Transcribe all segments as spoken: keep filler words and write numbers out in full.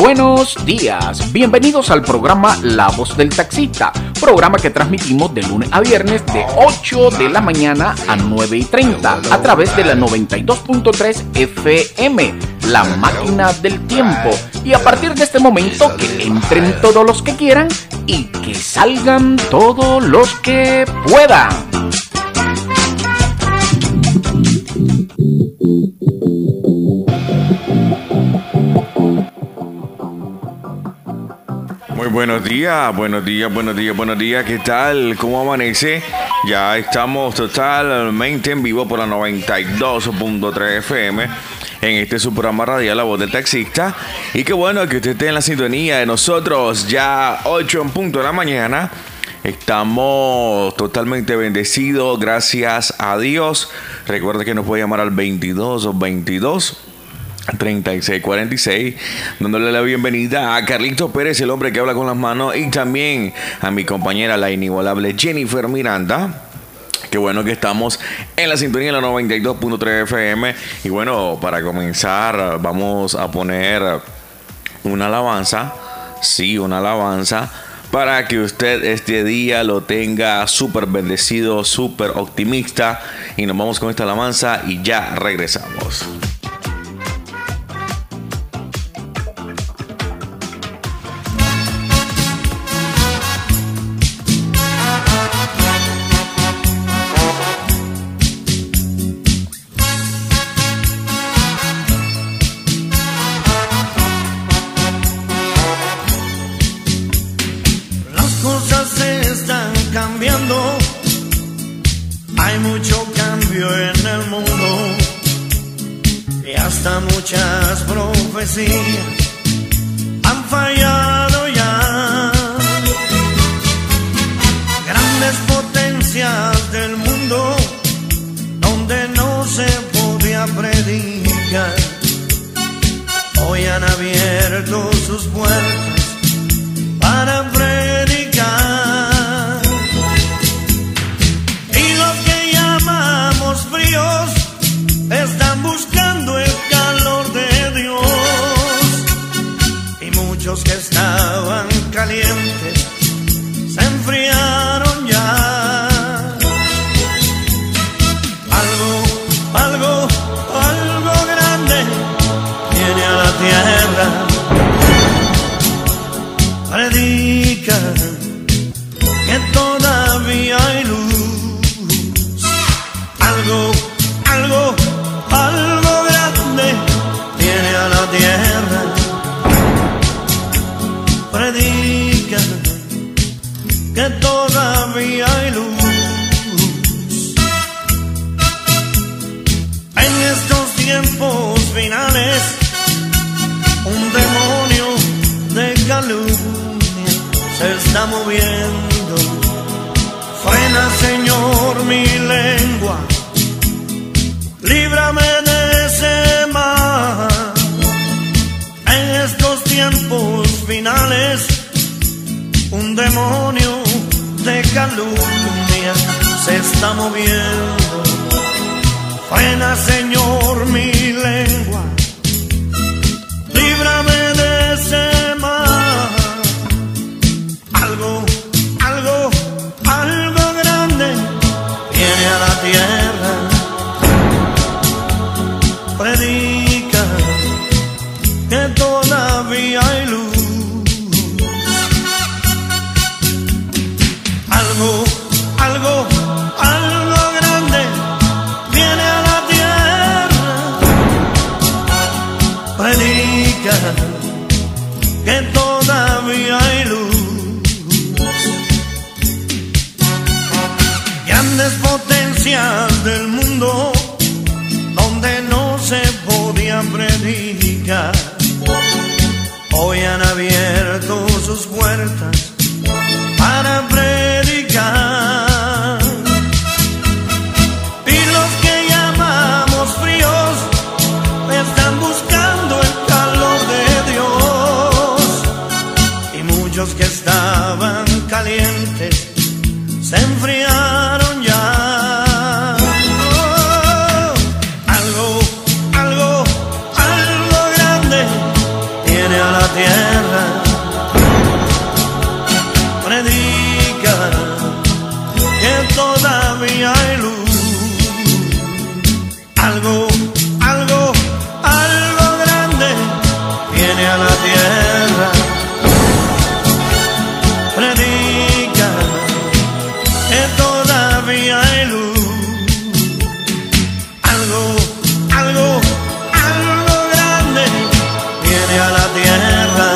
buenos días. Bienvenidos al programa La Voz del Taxista, programa que transmitimos de lunes a viernes de ocho de la mañana a nueve y treinta a través de la noventa y dos punto tres F M, La Máquina del Tiempo. Y a partir de este momento que entren todos los que quieran y que salgan todos los que puedan. Muy buenos días, buenos días, buenos días, buenos días. ¿Qué tal? ¿Cómo amanece? Ya estamos totalmente en vivo por la noventa y dos punto tres F M en este su programa radial La Voz del Taxista. Y qué bueno que usted esté en la sintonía de nosotros. Ya ocho en punto de la mañana. Estamos totalmente bendecidos, gracias a Dios. Recuerda que nos puede llamar al veintidós o veintidós treinta y seis cuarenta y seis, dándole la bienvenida a Carlito Pérez, el hombre que habla con las manos, y también a mi compañera, la inigualable Jennifer Miranda. Qué bueno que estamos en la sintonía de la noventa y dos punto tres F M. Y bueno, para comenzar vamos a poner una alabanza, sí, una alabanza, para que usted este día lo tenga súper bendecido, súper optimista. Y nos vamos con esta alabanza y ya regresamos. Hay mucho cambio en el mundo y hasta muchas profecías han fallado ya. Grandes potencias del mundo donde no se podía predicar, hoy han abierto sus puertas para predicar. Fríos están buscando el calor de Dios, y muchos que estaban calientes se enfriaron ya. Algo, algo, algo grande viene a la tierra. Predica que todavía hay luz. Algo, algo, algo grande viene a la tierra. Predica que todavía hay luz. En estos tiempos finales, un demonio de calumnia se está moviendo. Frena, Señor, mi lengua, líbrame de ese mal. En estos tiempos finales, un demonio de calumnia se está moviendo. Frena, Señor, mi lengua, líbrame de ese mal. Algo, algo, algo grande viene a la tierra. Predica que todavía hay luz. Algo, algo, algo grande viene a la tierra. Predica que todavía hay luz. Grandes potencias del mundo donde no se podía predicar, hoy han abierto sus puertas para predicar. Y los que llamamos fríos están buscando el calor de Dios, y muchos que estaban calientes se enfriaron ya. Oh, algo, algo, algo grande viene a la tierra. todavía hay luz. Algo, algo, algo grande viene a la tierra. Predica que todavía hay luz. Algo, algo, algo grande viene a la tierra.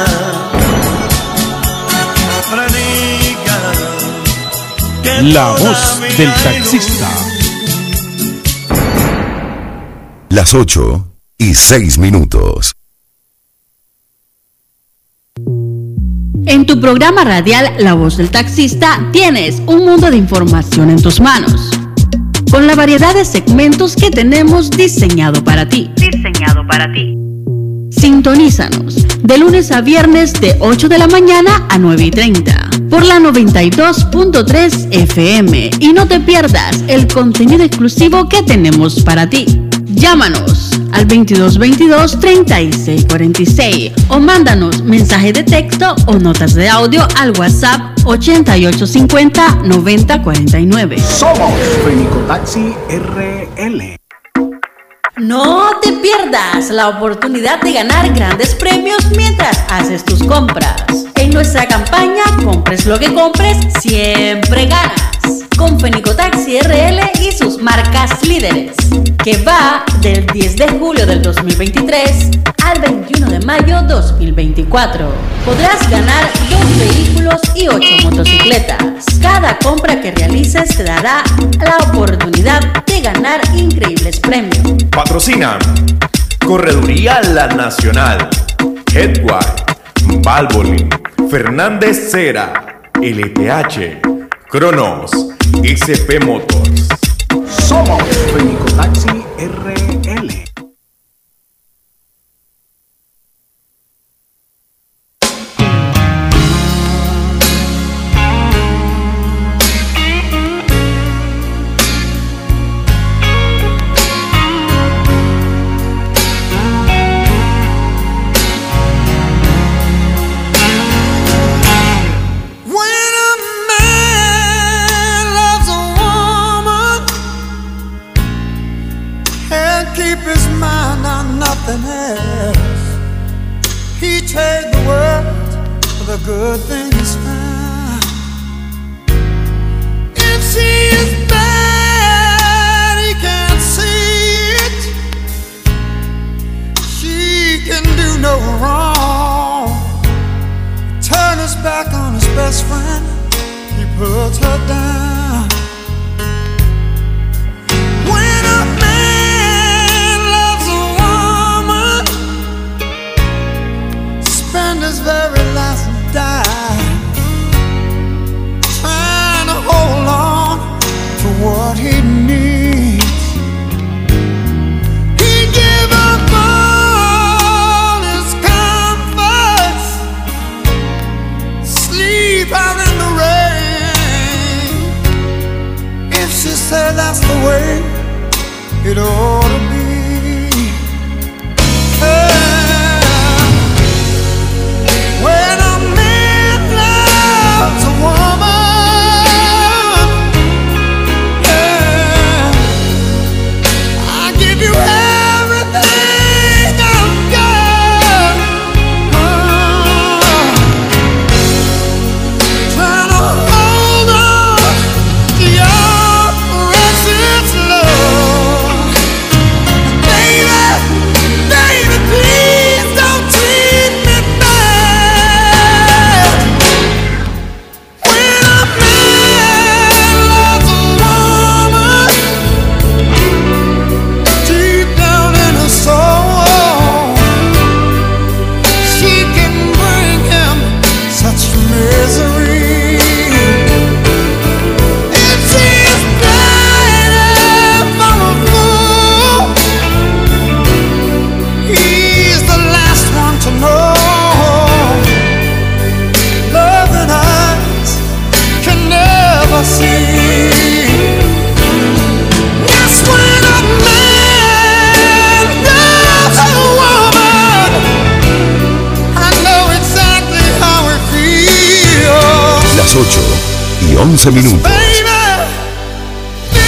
Predica que La voz del taxista. Las ocho y seis minutos. En tu programa radial La Voz del Taxista tienes un mundo de información en tus manos, con la variedad de segmentos que tenemos diseñado para ti. Diseñado para ti. Sintonízanos de lunes a viernes de ocho de la mañana a nueve y treinta por la noventa y dos punto tres F M y no te pierdas el contenido exclusivo que tenemos para ti. Llámanos al veintidós veintidós treinta y seis cuarenta y seis o mándanos mensaje de texto o notas de audio al WhatsApp ochenta y ocho cincuenta noventa cuarenta y nueve. Somos Fenicotaxi R L. No te pierdas la oportunidad de ganar grandes premios mientras haces tus compras. En nuestra campaña Compres lo que compres, siempre ganas. Con Fenicotaxi R L y sus marcas líderes, que va del diez de julio del dos mil veintitrés al veintiuno de mayo dos mil veinticuatro. Podrás ganar dos vehículos y ocho motocicletas. Cada compra que realices te dará la oportunidad de ganar increíbles premios. Patrocinan Correduría La Nacional, Headway, Valvoline, Fernández Cera, L T H, Cronos, S P Motors. Somos Fenicotaxi R L. He trade the world for the good things found. If she is bad, he can't see it. She can do no wrong. Turn his back on his best friend, he puts her down. When a man loves a woman, spend his very last dime trying to hold on to what he needs. He give up all his comforts, sleep out in the rain. If she said that's the way it ought to be. When a man loves a woman, yeah, I give you everything I've got. Oh, trying to hold on to your precious love, baby, baby, please don't treat me bad. When a man loves a woman, deep down in her soul, she can bring him such misery. If she's blinded for a fool, he's the last one to know. Loving eyes can never see. Yes, when a man loves a woman, I know exactly how it feels. Las ocho y once minutos. Baby,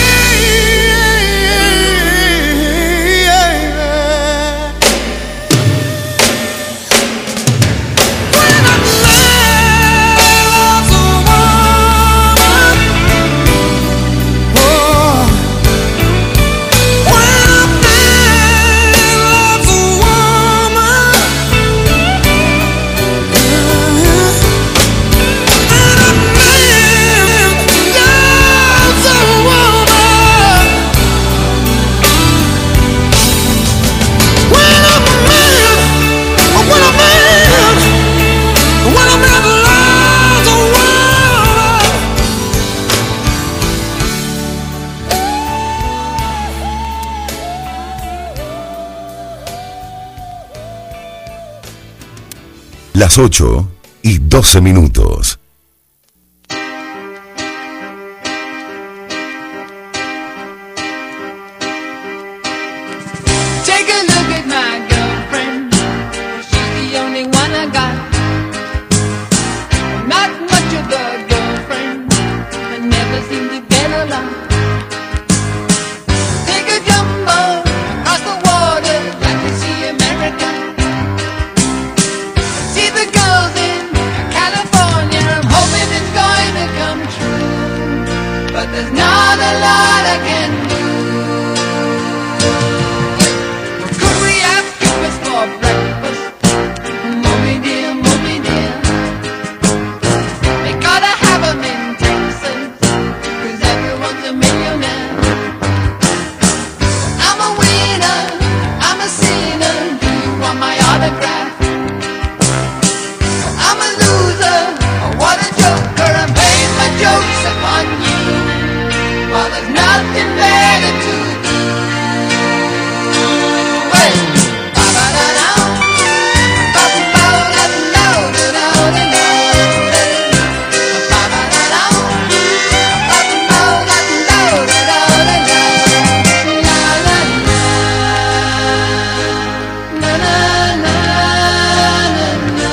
Las ocho y doce minutos. Take a look at my girlfriend. She's the only one I got. Not much of a girlfriend. I never seem to get along. Take a jumbo across the water, like to see America. See the girls in California. I'm hoping it's going to come true, but there's not a lot I can do. Could we have breakfast for breakfast? Mommy dear, mommy dear. They gotta have 'em in Texas, 'cause everyone's a millionaire. I'm a winner, I'm a sinner. Do you want my autograph? I'm a loser, oh, what a joker. I'm playing my jokes upon you, while there's nothing better to do. Hey! Ba-ba-da-da, ba-ba-da-da-da-da-da-da-da-da. Ba-ba-da-da, ba-ba-da-da-da-da-da-da-da. La, la, la, la, la,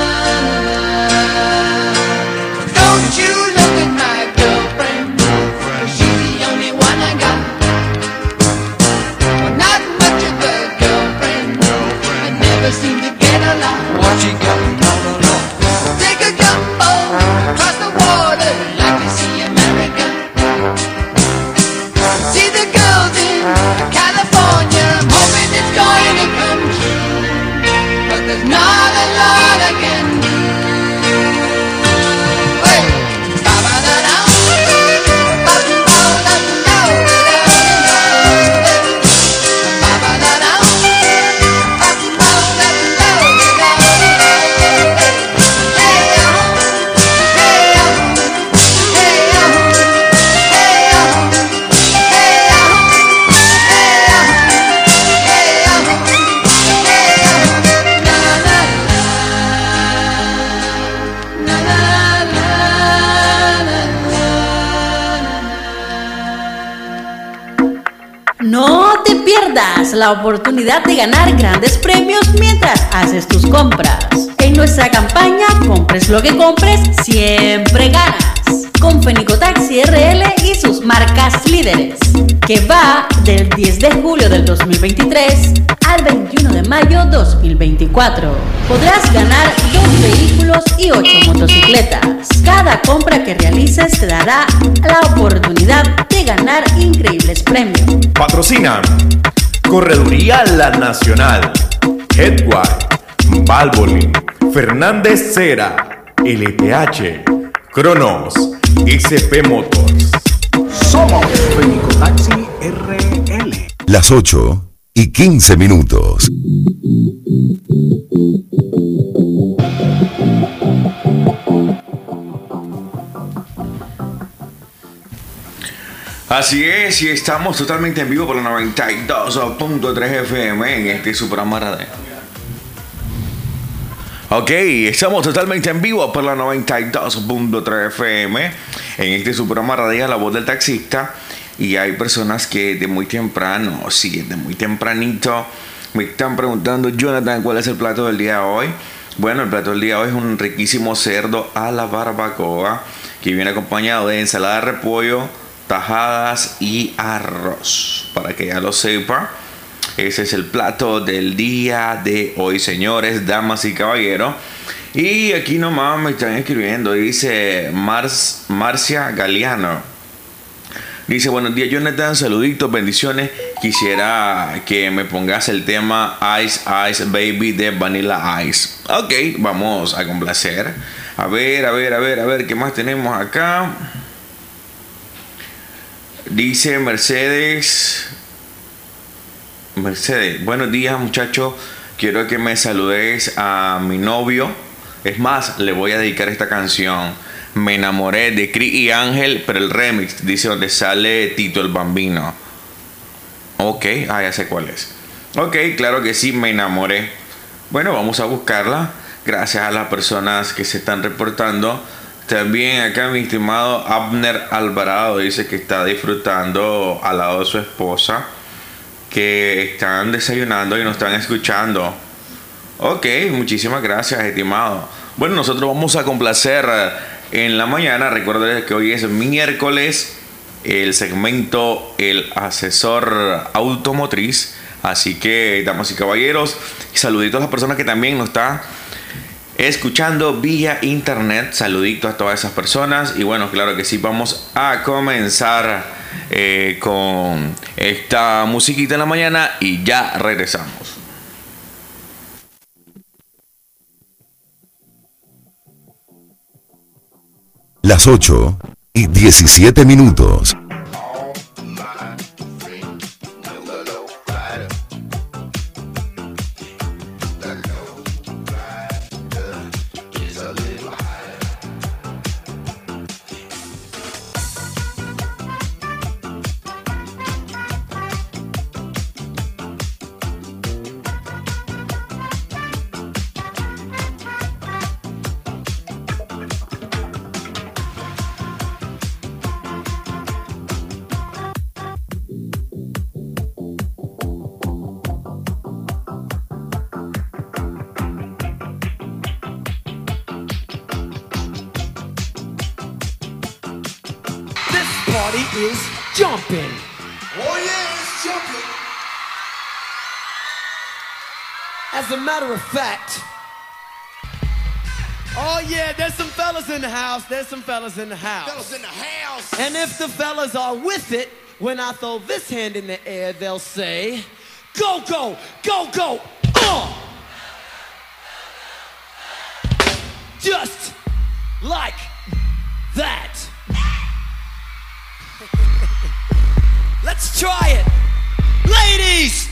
la. Don't you look at my girlfriend, 'cause she's the only one I got. Not much of a girlfriend, I never seem to get along. What you got? Take a jumbo across the water, like to see America. See the girls in California. I'm hoping it's going to come true, but there's not a lot I can do. Hey! Ba-ba-da-da, ba-ba-da-da-da-da-da-da. Ba-ba-da-da, No te pierdas la oportunidad de ganar grandes premios mientras haces tus compras. En nuestra campaña Compres lo que compres, siempre ganas. Con Fenico Taxi R L y sus marcas líderes, que va del diez de julio del dos mil veintitrés al veintiuno de mayo dos mil veinticuatro. Podrás ganar dos vehículos y ocho motocicletas. Cada compra que realices te dará la oportunidad de ganar increíbles premios. Patrocinan Correduría La Nacional, Headway, Valvoline, Fernández Cera, L T H, Cronos, S P Motors. Somos Fenico Taxi R L. Las ocho y quince minutos. Así es, y estamos totalmente en vivo por la noventa y dos punto tres F M en este su programa radial. Ok, estamos totalmente en vivo por la noventa y dos punto tres F M en este su programa radial La Voz del Taxista. Y hay personas que de muy temprano, sí, de muy tempranito, me están preguntando: Jonathan, ¿cuál es el plato del día de hoy? Bueno, el plato del día de hoy es un riquísimo cerdo a la barbacoa, que viene acompañado de ensalada de repollo, tajadas y arroz. Para que ya lo sepa, ese es el plato del día de hoy, señores, damas y caballeros. Y aquí nomás me están escribiendo, dice Mars, Marcia Galeano. Dice: buenos días, Jonathan, saluditos, bendiciones. Quisiera que me pongas el tema Ice Ice Baby de Vanilla Ice. Ok, vamos a complacer. A ver, a ver, a ver, a ver, ¿qué más tenemos acá? Dice Mercedes. Mercedes, buenos días, muchachos. Quiero que me saludes a mi novio. Es más, le voy a dedicar esta canción. Me enamoré, de Cris y Ángel, pero el remix, dice, donde sale Tito el Bambino. Ok, ah, ya sé cuál es. Ok, claro que sí, me enamoré. Bueno, vamos a buscarla. Gracias a las personas que se están reportando. También acá mi estimado Abner Alvarado dice que está disfrutando al lado de su esposa, que están desayunando y nos están escuchando. Ok, muchísimas gracias, estimado. Bueno, nosotros vamos a complacer en la mañana. Recuerden que hoy es miércoles, el segmento El Asesor Automotriz. Así que, damas y caballeros, saluditos a las personas que también nos están escuchando vía internet. Saluditos a todas esas personas. Y bueno, claro que sí, vamos a comenzar eh, con esta musiquita en la mañana y ya regresamos. Las ocho y diecisiete minutos. Party is jumping. Oh yeah, it's jumping. As a matter of fact, oh yeah, there's some fellas in the house. There's some fellas in the house. Fellas in the house. And if the fellas are with it, when I throw this hand in the air, they'll say, go, go, go, go, uh! Just like that. Let's try it. Ladies!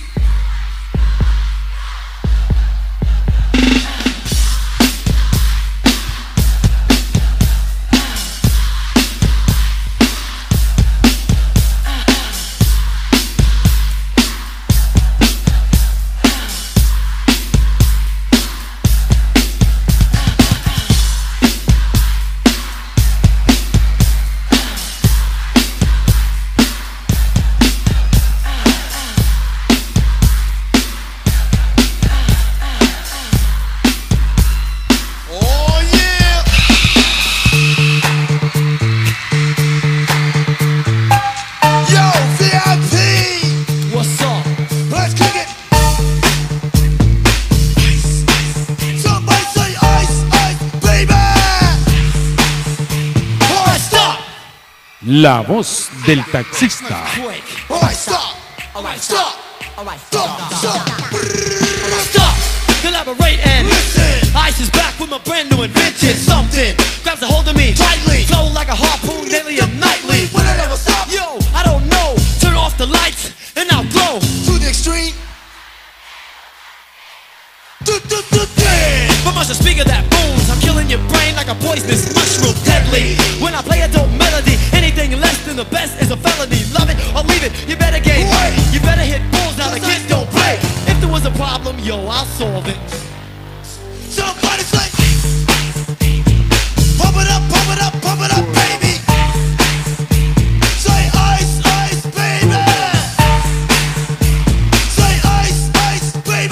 La voz del taxista. Alright, stop. Alright, stop. Alright, stop. Stop. Stop. Collaborate and listen. Ice is back with my brand new invention. Something grabs a hold of me tightly. Flow like a harpoon daily and nightly. Will it ever stop? Yo, I don't know. Turn off the lights and I'll glow To the extreme. From a speaker that booms, I'm killing your brain like a poisonous mushroom, deadly. When I play a dope melody, anything less than the best is a felony. Love it or leave it, you better game. You better hit bulls, now the kids don't play. If there was a problem, yo, I'll solve it. Somebody say, pump it up, pump it up, pump it up, baby. Say ice, ice, baby. Say ice, ice, baby.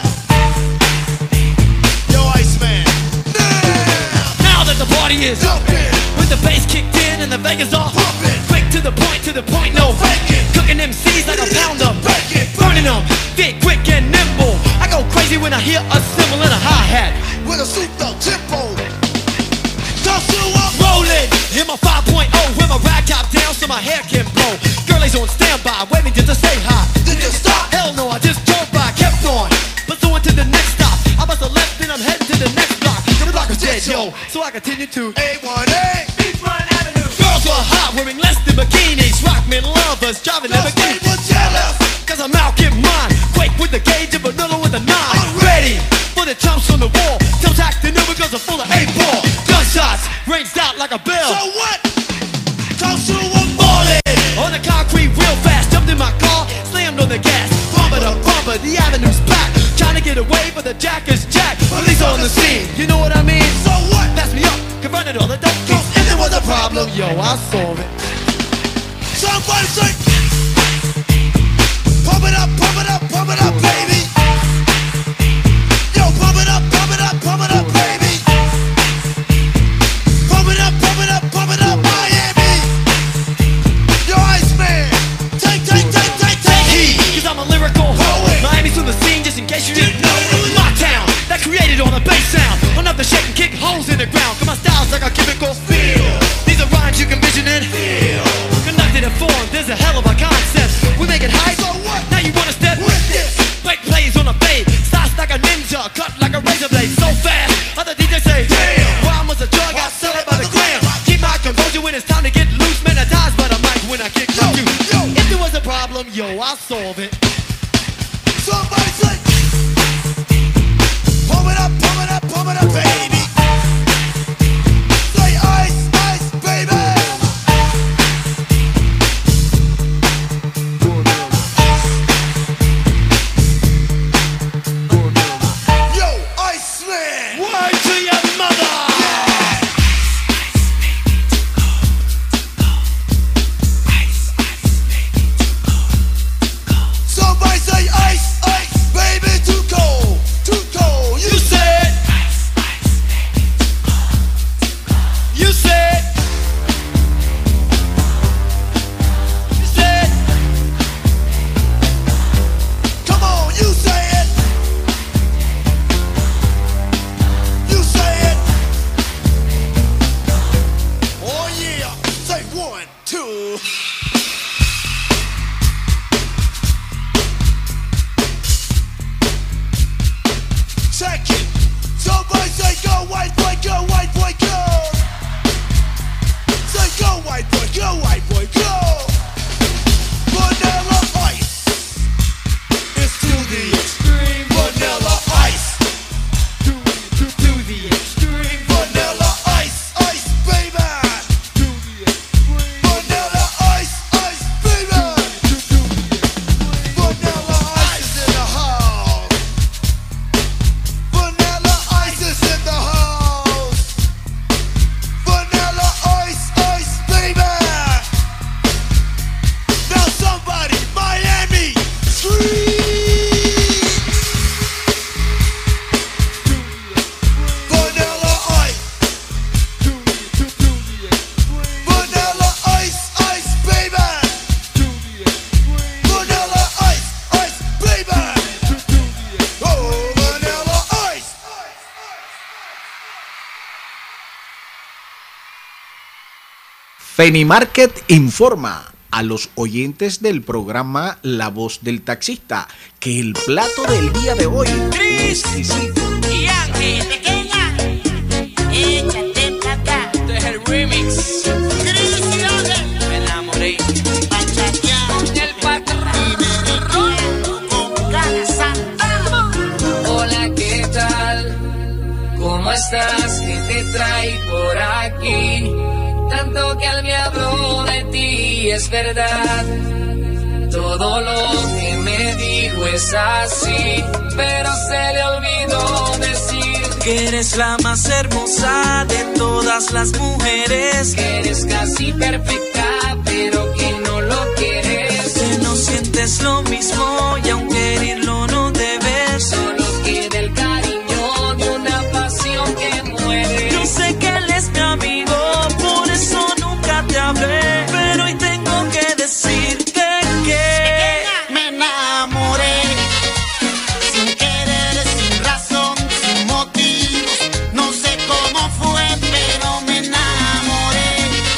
Party is jumping with the bass kicked in and the Vegas are pumping. Quick to the point, to the point, no faking. Cooking M Cs like a pound of bacon. Burning them, fit quick and nimble. I go crazy when I hear a cymbal and a hi-hat with a souped up tempo. Toss you up, rolling in my five point oh with my rag top down so my hair can blow. Girlies on standby, waiting just to say hi. Did you stop? Hell no, I just drove by, kept on, pursuing to the next stop. I must have left and I'm heading to the next block. The block is dead, yo, so I continue to A one A Beachfront Avenue. Girls were hot, wearing less than bikinis. Rockmen lovers, driving Lamborghinis. Those jealous, cause I'm out getting mine. Quake with the gauge and vanilla with a nine. I'm ready for the chumps on the wall. Tilt acting new because I'm full of eight ball. Gunshots ranged out like a bell. So what? Toss you up, ballin' on the concrete real fast. Jumped in my car, slammed on the gas. Bumper to bumper, the avenue's packed. Trying to get away, but the jack is jacked. Police on the scene, I'll solve it. Somebody say, pump it up, pump it up, pump it up, baby. Yo, pump it up, pump it up, pump it up, baby. Pump it up, pump it up, pump it up, Miami. Yo, Iceman, take, take, take, take, take heed. Cause I'm a lyrical poet. Miami's from the scene, just in case you didn't know. It was my town that created all the bass sound. Enough to shake and kick holes in the ground. Cause my style's like a chemical feel. These are rhymes you can vision and feel. Conducted and formed, there's a hell of a concept. We make it hype, so what? Now you wanna step with this. Break plays on a fade. Styles like a ninja, cut like a razor blade. So fast, other D Js say, damn. Rhyme was a drug, I sell it by the gram. Keep my composure when it's time to get loose. Man, I dies by the mic when I kick yo, you. Yo, if there was a problem, yo, I'll solve it. Somebody say, pump it up, pump it up, pump it up, baby. Say ice, ice, baby. Yo, Iceman. Word to your mother. Yeah. Somebody say ice, ice, baby, too cold, too cold. You said. You said. You said. Come on, you say it. You say it. Oh yeah. Say one, two. Check it. Somebody say go white boy, go white boy, go. Say go white boy, go white boy, go. Vanilla ice. It's to the extreme. Vanilla ice. To, to, to the extreme. Vanilla ice, ice, baby. To the extreme. Vanilla ice, ice, baby. To, to the extreme. Vanilla ice is in the house. Vanilla ice is in the house. Vanilla ice, ice, baby. Now somebody, Miami, scream. Vanilla ice. Vanilla ice, ice, baby. Vanilla ice, ice, baby. Oh, vanilla ice. Fenimarket informa a los oyentes del programa La Voz del Taxista que el plato del día de hoy es exquisito. Y Ángel, pequeña, échate para acá. Este es el remix. Me enamoré. El patrón con casa. Hola, ¿qué tal? ¿Cómo estás? ¿Qué te trae por aquí? Tanto que él me habló de ti, es verdad. Todo lo que me dijo es así, pero se le olvidó decir que eres la más hermosa de todas las mujeres, que eres casi perfecta, pero que no lo quieres, que no sientes lo mismo y aunque herirlo no debes, solo queda el cariño de una pasión que muere. Yo sé que él es mi amigo, por eso nunca te hablé, pero hoy tengo que decirte que me enamoré, sin querer, sin razón, sin motivos, no sé cómo fue, pero me enamoré.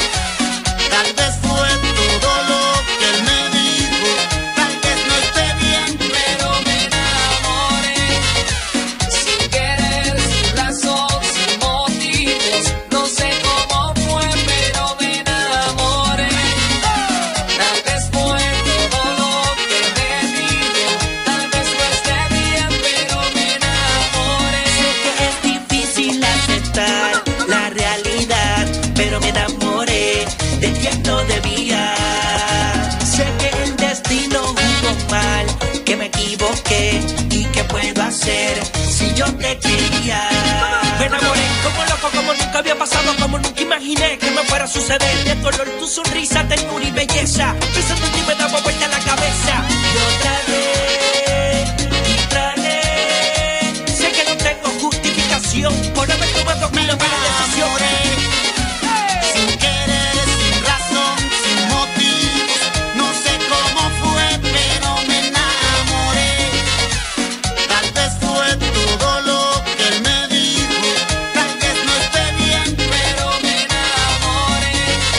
Tal vez fue todo lo que él me dijo, tal vez no esté bien, pero me enamoré. Sin querer, sin razón, sin motivos, no sé cómo fue, pero me enamoré. Tal vez fue todo lo que me dijo, tal vez no esté bien, pero me enamoré. Sé que es difícil aceptar la realidad, pero me enamoré de quien no debía. Sé que el destino jugó mal, que me equivoqué y que puedo hacer si yo te quería. Me enamoré como loco, como nunca había pasado, como nunca imaginé. imaginé que me fuera a suceder. De tu olor, tu sonrisa, ternura y belleza. Pensando en ti me daba vuelta la cabeza. Yo tragué y tragué. Sé que no tengo justificación por haber tomado una mala decisión. Sin querer, sin razón, sin motivos. No sé cómo fue, pero me enamoré. Tal vez fue todo lo que él me dijo. Tal vez no esté bien, pero me enamoré.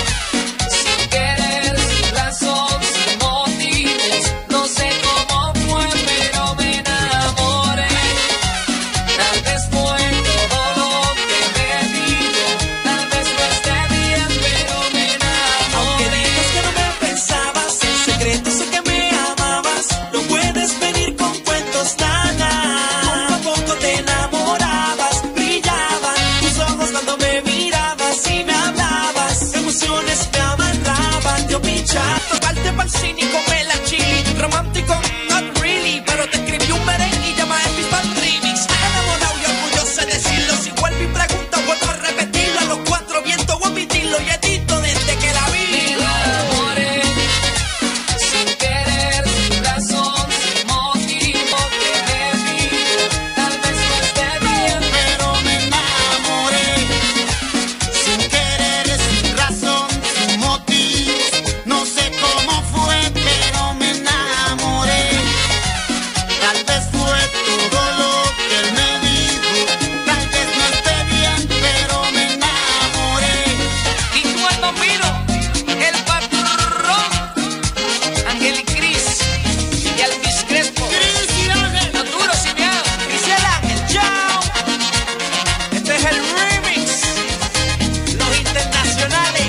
Sin querer, sin razón, sin motivos. No sé cómo fue, pero me enamoré. Tal vez fue todo lo que me dijo. Tal vez no esté bien, pero me enamoré. Aunque digas que no me pensabas, en secreto sé que me amabas. No puedes venir con cuentos nada. Poco a poco te enamorabas, brillaban tus ojos cuando me mirabas y me hablabas. Emociones me amarraban, yo pinchaba. Tocarte pa'l cine y comer la chili. Romántico, not really, pero te escribí un merengue y llama el pa'l remix. Enamorado y orgulloso de decirlo. Si vuelvo y pregunto, vuelvo a repetirlo. A los cuatro vientos voy a emitirlo y edito desde que la vi. Me enamoré. Sin querer, sin razón, sin motivo que me dijo. Tal vez no esté bien, Pero me enamoré. Sin querer, sin razón, sin motivos. No sé cómo fue, pero me enamoré. Tal vez fue todo lo que él me dijo. Tal vez no esté bien, pero me enamoré. y cuando miro el patrón, Ángel y Cris y Alvis Crespo, los duros y miados, Dice el Ángel, chao. Este es el remix. Los internacionales.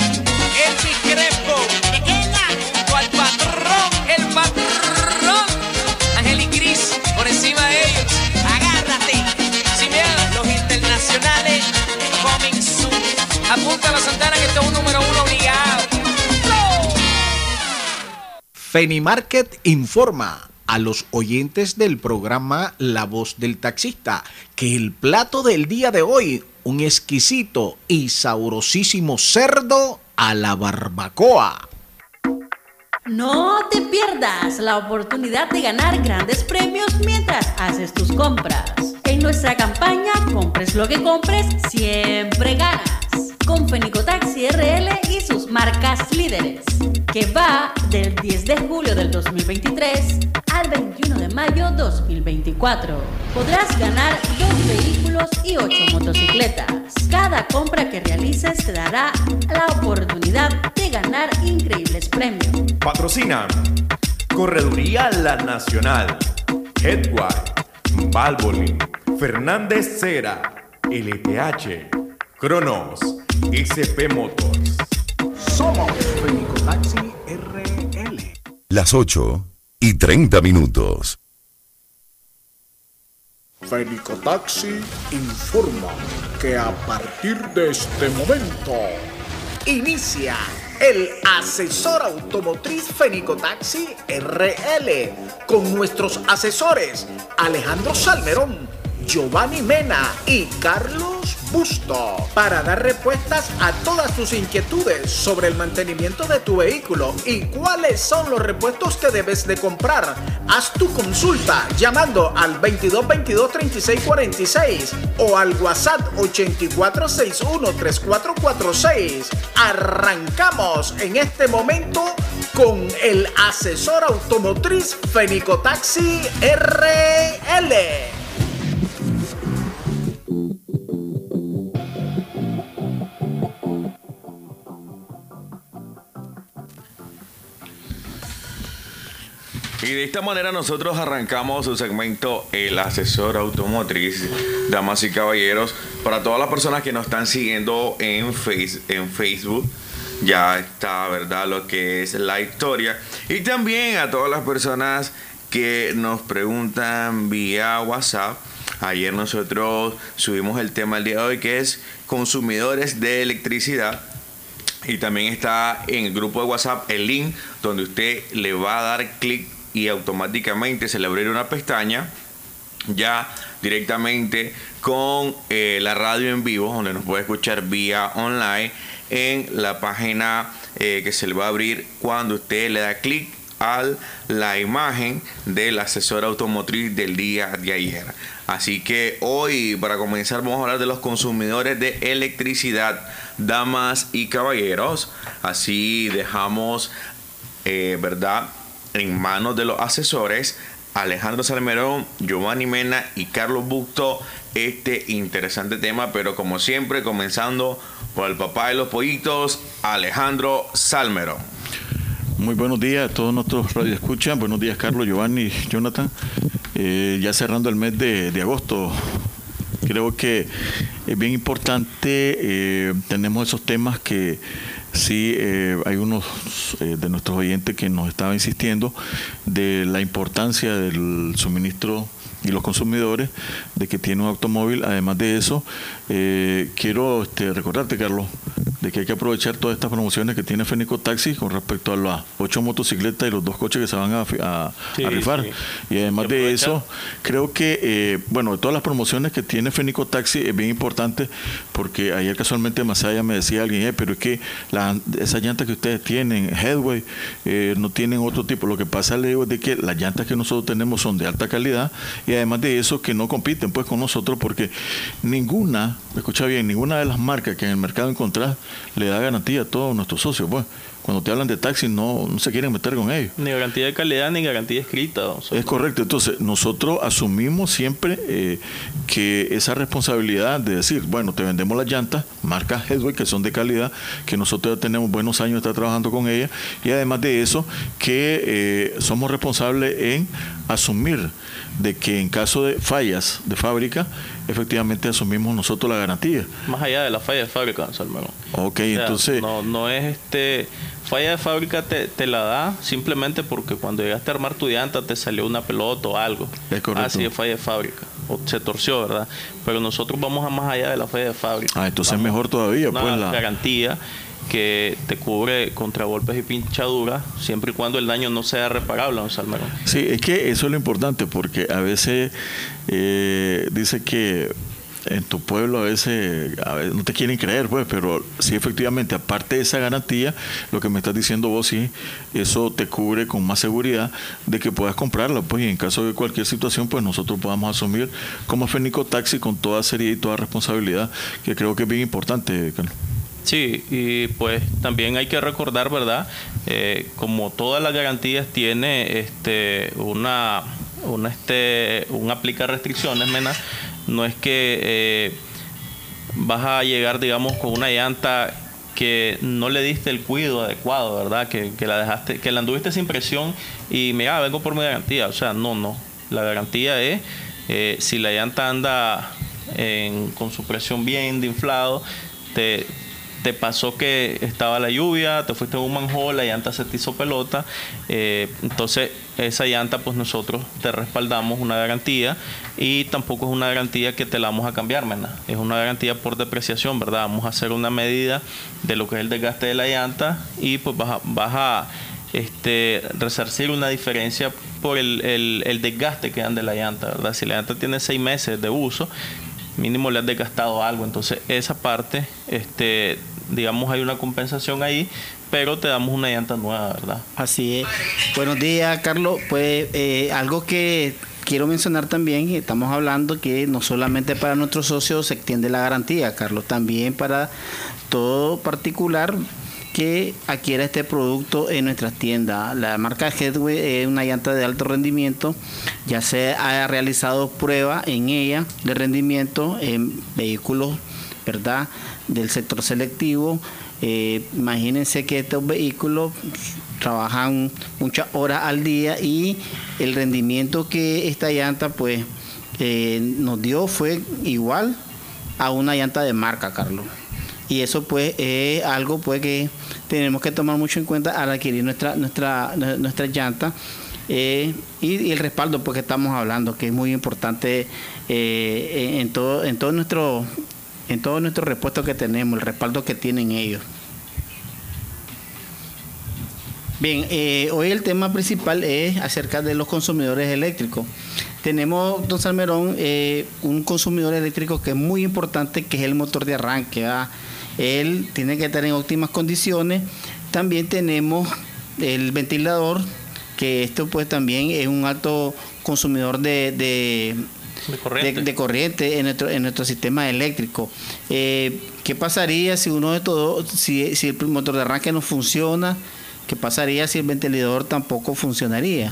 Elvis Crespo. junto al patrón, el patrón, Ángel y Cris, por encima de ellos, Agárrate. sin miedo, Los internacionales. Coming soon. apúntalo Santana que esto es un número uno obligado. Fenimarket informa a los oyentes del programa La Voz del Taxista que el plato del día de hoy, un exquisito y sabrosísimo cerdo a la barbacoa. No te pierdas la oportunidad de ganar grandes premios mientras haces tus compras. En nuestra campaña Compres lo que compres, siempre ganas. Con Fenicotaxi R L y sus marcas líderes, que va del diez de julio del dos mil veintitrés al veintiuno de mayo dos mil veinticuatro. Podrás ganar dos vehículos y ocho motocicletas. Cada compra que realices te dará la oportunidad de ganar increíbles premios. Patrocinan Correduría La Nacional, Headway, Valvoline, Fernández Cera, L T H, Cronos, S P Motors. Somos Fenicotaxi R L. Las ocho y treinta minutos. Fenicotaxi informa que a partir de este momento inicia el asesor automotriz Fenicotaxi R L con nuestros asesores Alejandro Salmerón, Giovanni Mena y Carlos Busto para dar respuestas a todas tus inquietudes sobre el mantenimiento de tu vehículo y cuáles son los repuestos que debes de comprar. Haz tu consulta llamando al veintidós veintidós treinta y seis cuarenta y seis o al WhatsApp ochenta y cuatro sesenta y uno treinta y cuatro cuarenta y seis. Arrancamos en este momento con el asesor automotriz Fenicotaxi R L. Y de esta manera nosotros arrancamos su segmento El Asesor Automotriz, damas y caballeros. Para todas las personas que nos están siguiendo en, face, en Facebook, ya está, ¿verdad?, lo que es la historia. Y también a todas las personas que nos preguntan vía WhatsApp. Ayer nosotros subimos el tema del día de hoy, que es consumidores de electricidad. Y también está en el grupo de WhatsApp el link donde usted le va a dar clic y automáticamente se le abrirá una pestaña ya directamente con eh, la radio en vivo, donde nos puede escuchar vía online en la página eh, que se le va a abrir cuando usted le da clic a la imagen del asesor automotriz del día de ayer. Así que hoy, para comenzar, vamos a hablar de los consumidores de electricidad, damas y caballeros. Así dejamos, eh, ¿verdad?, en manos de los asesores Alejandro Salmerón, Giovanni Mena y Carlos Busto este interesante tema, pero como siempre comenzando por el papá de los pollitos, Alejandro Salmerón. Muy buenos días a todos nuestros radioescuchas. Buenos días, Carlos, Giovanni, Jonathan. Eh, ya cerrando el mes de, de agosto, creo que es bien importante. Eh, tenemos esos temas que sí, eh, hay unos eh, de nuestros oyentes que nos estaban insistiendo de la importancia del suministro y los consumidores de que tiene un automóvil. Además de eso, eh, quiero este, recordarte, Carlos, de que hay que aprovechar todas estas promociones que tiene Fenico Taxi con respecto a las ocho motocicletas y los dos coches que se van a, a, sí, a rifar. Sí. Y además de eso, creo que, eh, bueno, de todas las promociones que tiene Fenico Taxi es bien importante, porque ayer casualmente en Masaya me decía alguien, eh, pero es que la, esas llantas que ustedes tienen, Headway, eh, no tienen otro tipo. Lo que pasa, le digo, es de que las llantas que nosotros tenemos son de alta calidad y además de eso que no compiten pues con nosotros, porque ninguna, escucha bien, ninguna de las marcas que en el mercado encontrás le da garantía a todos nuestros socios. Pues cuando te hablan de taxi no, no se quieren meter con ellos. Ni garantía de calidad ni garantía escrita. O sea, es correcto. Entonces nosotros asumimos siempre eh, que esa responsabilidad de decir, bueno, te vendemos las llantas, marcas Headway, que son de calidad, que nosotros ya tenemos buenos años de estar trabajando con ellas, y además de eso que eh, somos responsables en asumir de que en caso de fallas de fábrica, efectivamente asumimos nosotros la garantía. Más allá de la falla de fábrica, Salmerón. Ok, o sea, entonces... No, no es este... Falla de fábrica te, te la da simplemente porque cuando llegaste a armar tu llanta te salió una pelota o algo. Es correcto. Así es falla de fábrica. O se torció, ¿verdad? Pero nosotros vamos a más allá de la falla de fábrica. Ah, entonces vamos es mejor todavía. Una pues la garantía que te cubre contra golpes y pinchaduras siempre y cuando el daño no sea reparable, don Salmerón. Sí, es que eso es lo importante, porque a veces eh, dice que en tu pueblo a veces, a veces no te quieren creer, pues, pero sí, efectivamente, aparte de esa garantía, lo que me estás diciendo vos, sí, eso te cubre con más seguridad de que puedas comprarla, pues, y en caso de cualquier situación, pues nosotros podamos asumir como Fenico Taxi con toda seriedad y toda responsabilidad, que creo que es bien importante, Carlos. Sí, y pues también hay que recordar, ¿verdad? Eh, como todas las garantías tiene este una una este un aplica restricciones, mena. No es que eh, vas a llegar, digamos, con una llanta que no le diste el cuidado adecuado, ¿verdad? Que, que la dejaste, que la anduviste sin presión y mira, vengo por mi garantía. O sea, no, no. La garantía es eh, si la llanta anda en, con su presión bien de inflado, te te pasó que estaba la lluvia, te fuiste en un manjol, la llanta se te hizo pelota, eh, entonces esa llanta pues nosotros te respaldamos una garantía y tampoco es una garantía que te la vamos a cambiar, ¿verdad? Es una garantía por depreciación, ¿verdad? Vamos a hacer una medida de lo que es el desgaste de la llanta y pues vas a, vas a este, resarcir una diferencia por el, el, el desgaste que dan de la llanta, ¿verdad? Si la llanta tiene seis meses de uso, mínimo le has desgastado algo, entonces esa parte, este digamos, hay una compensación ahí, pero te damos una llanta nueva, ¿verdad? Así es. Buenos días, Carlos. Pues eh, algo que quiero mencionar también, estamos hablando que no solamente para nuestros socios se extiende la garantía, Carlos, también para todo particular que adquiera este producto en nuestras tiendas. La marca Headway es una llanta de alto rendimiento, ya se ha realizado prueba en ella de rendimiento en vehículos, ¿verdad?, del sector selectivo. Eh, imagínense que estos vehículos trabajan muchas horas al día y el rendimiento que esta llanta pues eh, nos dio fue igual a una llanta de marca, Carlos. Y eso pues es algo pues que tenemos que tomar mucho en cuenta al adquirir nuestra nuestra nuestra llanta eh, y, y el respaldo pues que estamos hablando, que es muy importante eh, en todo en todo nuestro en todo nuestro repuesto que tenemos, el respaldo que tienen ellos. Bien, eh, hoy el tema principal es acerca de los consumidores eléctricos. Tenemos, don Salmerón, eh, un consumidor eléctrico que es muy importante, que es el motor de arranque, ¿verdad? Él tiene que estar en óptimas condiciones. También tenemos el ventilador, que esto pues también es un alto consumidor de, de, de corriente, de, de corriente en, nuestro, en nuestro sistema eléctrico. Eh, ¿Qué pasaría si uno de todos, si, si el motor de arranque no funciona? ¿Qué pasaría si el ventilador tampoco funcionaría?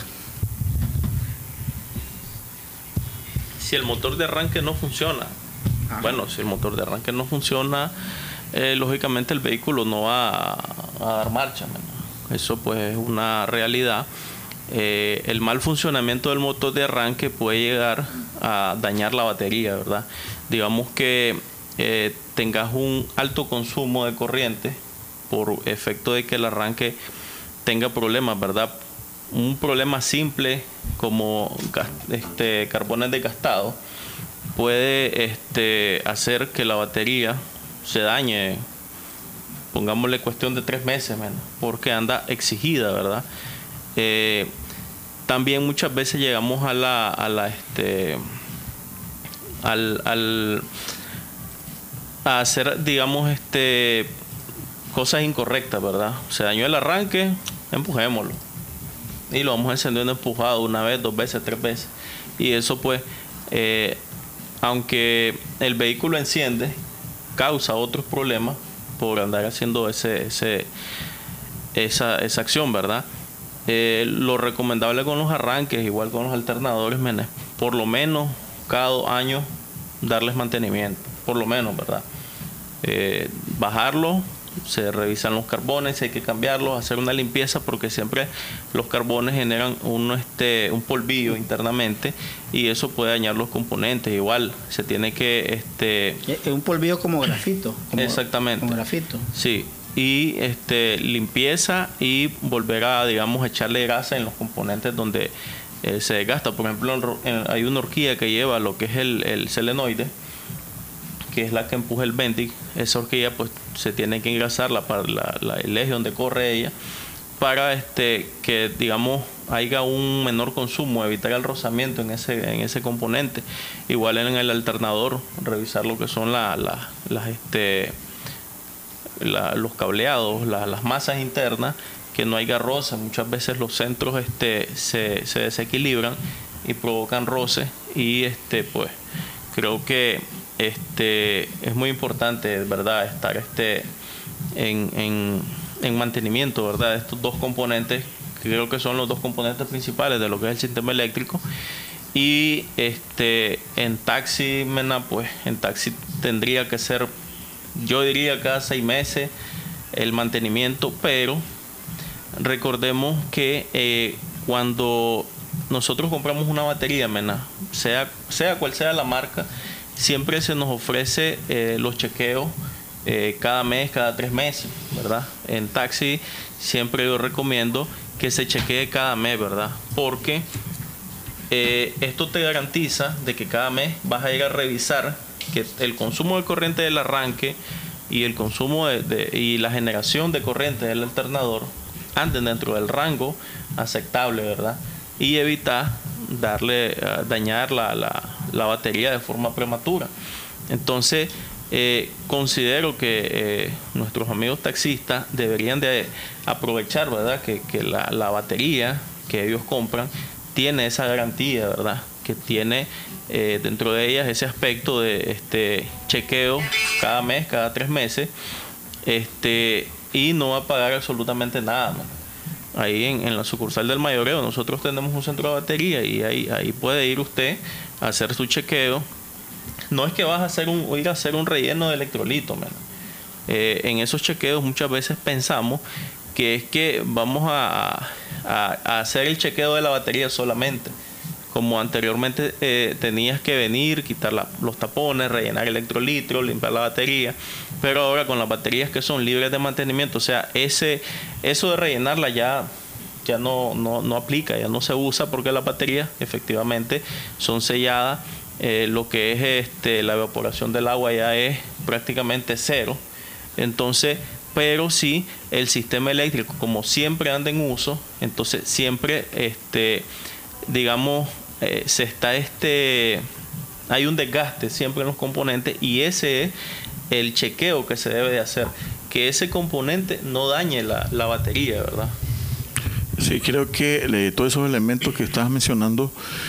Si el motor de arranque no funciona, Ajá. bueno, si el motor de arranque no funciona, eh, lógicamente el vehículo no va a, a dar marcha, ¿no? Eso pues es una realidad. Eh, el mal funcionamiento del motor de arranque puede llegar a dañar la batería, ¿verdad? Digamos que eh, tengas un alto consumo de corriente por efecto de que el arranque tenga problemas, ¿verdad? Un problema simple como este, carbones desgastados puede este, hacer que la batería se dañe, pongámosle cuestión de tres meses menos, porque anda exigida, ¿verdad? Eh, también muchas veces llegamos a la, a la este, al, al a hacer, digamos, este cosas incorrectas, ¿verdad? Se dañó el arranque, empujémoslo y lo vamos encendiendo empujado una vez, dos veces, tres veces, y eso pues eh, aunque el vehículo enciende, causa otros problemas por andar haciendo ese, ese esa, esa acción, ¿verdad? Eh, lo recomendable con los arranques, igual con los alternadores, menes, por lo menos cada dos años darles mantenimiento, por lo menos, ¿verdad? Eh, bajarlo, se revisan los carbones, si hay que cambiarlos, hacer una limpieza, porque siempre los carbones generan un, este, un polvillo internamente y eso puede dañar los componentes. Igual se tiene que este es un polvillo como grafito, como, exactamente, como grafito. Sí. Y este limpieza y volver a, digamos, echarle grasa en los componentes donde eh, se desgasta. Por ejemplo, en, en, hay una horquilla que lleva lo que es el, el selenoide, que es la que empuja el Ventic. Esa horquilla pues se tiene que engrasarla para la, la, el eje donde corre ella, para este que, digamos, haya un menor consumo, evitar el rozamiento en ese en ese componente. Igual en el alternador, revisar lo que son la, la, las este la, los cableados, la, las masas internas, que no haya roce. Muchas veces los centros este se, se desequilibran y provocan roce, y este pues creo que este es muy importante, verdad, estar este en, en, en mantenimiento, verdad, de estos dos componentes, que creo que son los dos componentes principales de lo que es el sistema eléctrico. Y este en taxi, mena, pues en taxi tendría que ser, yo diría, cada seis meses el mantenimiento, pero recordemos que eh, cuando nosotros compramos una batería, mena, sea, sea cual sea la marca, siempre se nos ofrece eh, los chequeos eh, cada mes, cada tres meses, ¿verdad? En taxi siempre yo recomiendo que se chequee cada mes, ¿verdad? Porque eh, esto te garantiza de que cada mes vas a ir a revisar que el consumo de corriente del arranque y el consumo de, de, y la generación de corriente del alternador anden dentro del rango aceptable, ¿verdad? Y evitar darle uh, dañar la, la, la batería de forma prematura. Entonces eh, considero que eh, nuestros amigos taxistas deberían de aprovechar, ¿verdad? Que, que la, la batería que ellos compran tiene esa garantía, ¿verdad? Que tiene eh, dentro de ellas ese aspecto de este chequeo cada mes, cada tres meses, este y no va a pagar absolutamente nada, ¿no? Ahí en, en la sucursal del Mayoreo nosotros tenemos un centro de batería, y ahí, ahí puede ir usted a hacer su chequeo. No es que vas a hacer un, ir a hacer un relleno de electrolito, ¿no? Eh, en esos chequeos muchas veces pensamos que es que vamos a, a, a hacer el chequeo de la batería solamente, como anteriormente eh, tenías que venir, quitar la, los tapones, rellenar el electrolitro, limpiar la batería, pero ahora con las baterías que son libres de mantenimiento, o sea, ese eso de rellenarla ya, ya no, no, no aplica, ya no se usa, porque las baterías efectivamente son selladas, eh, lo que es este la evaporación del agua ya es prácticamente cero. Entonces pero sí el sistema eléctrico, como siempre anda en uso, entonces siempre, este, digamos, eh, se está este, hay un desgaste siempre en los componentes, y ese es el chequeo que se debe de hacer, que ese componente no dañe la, la batería, ¿verdad? Sí, creo que eh, todos esos elementos que estás mencionando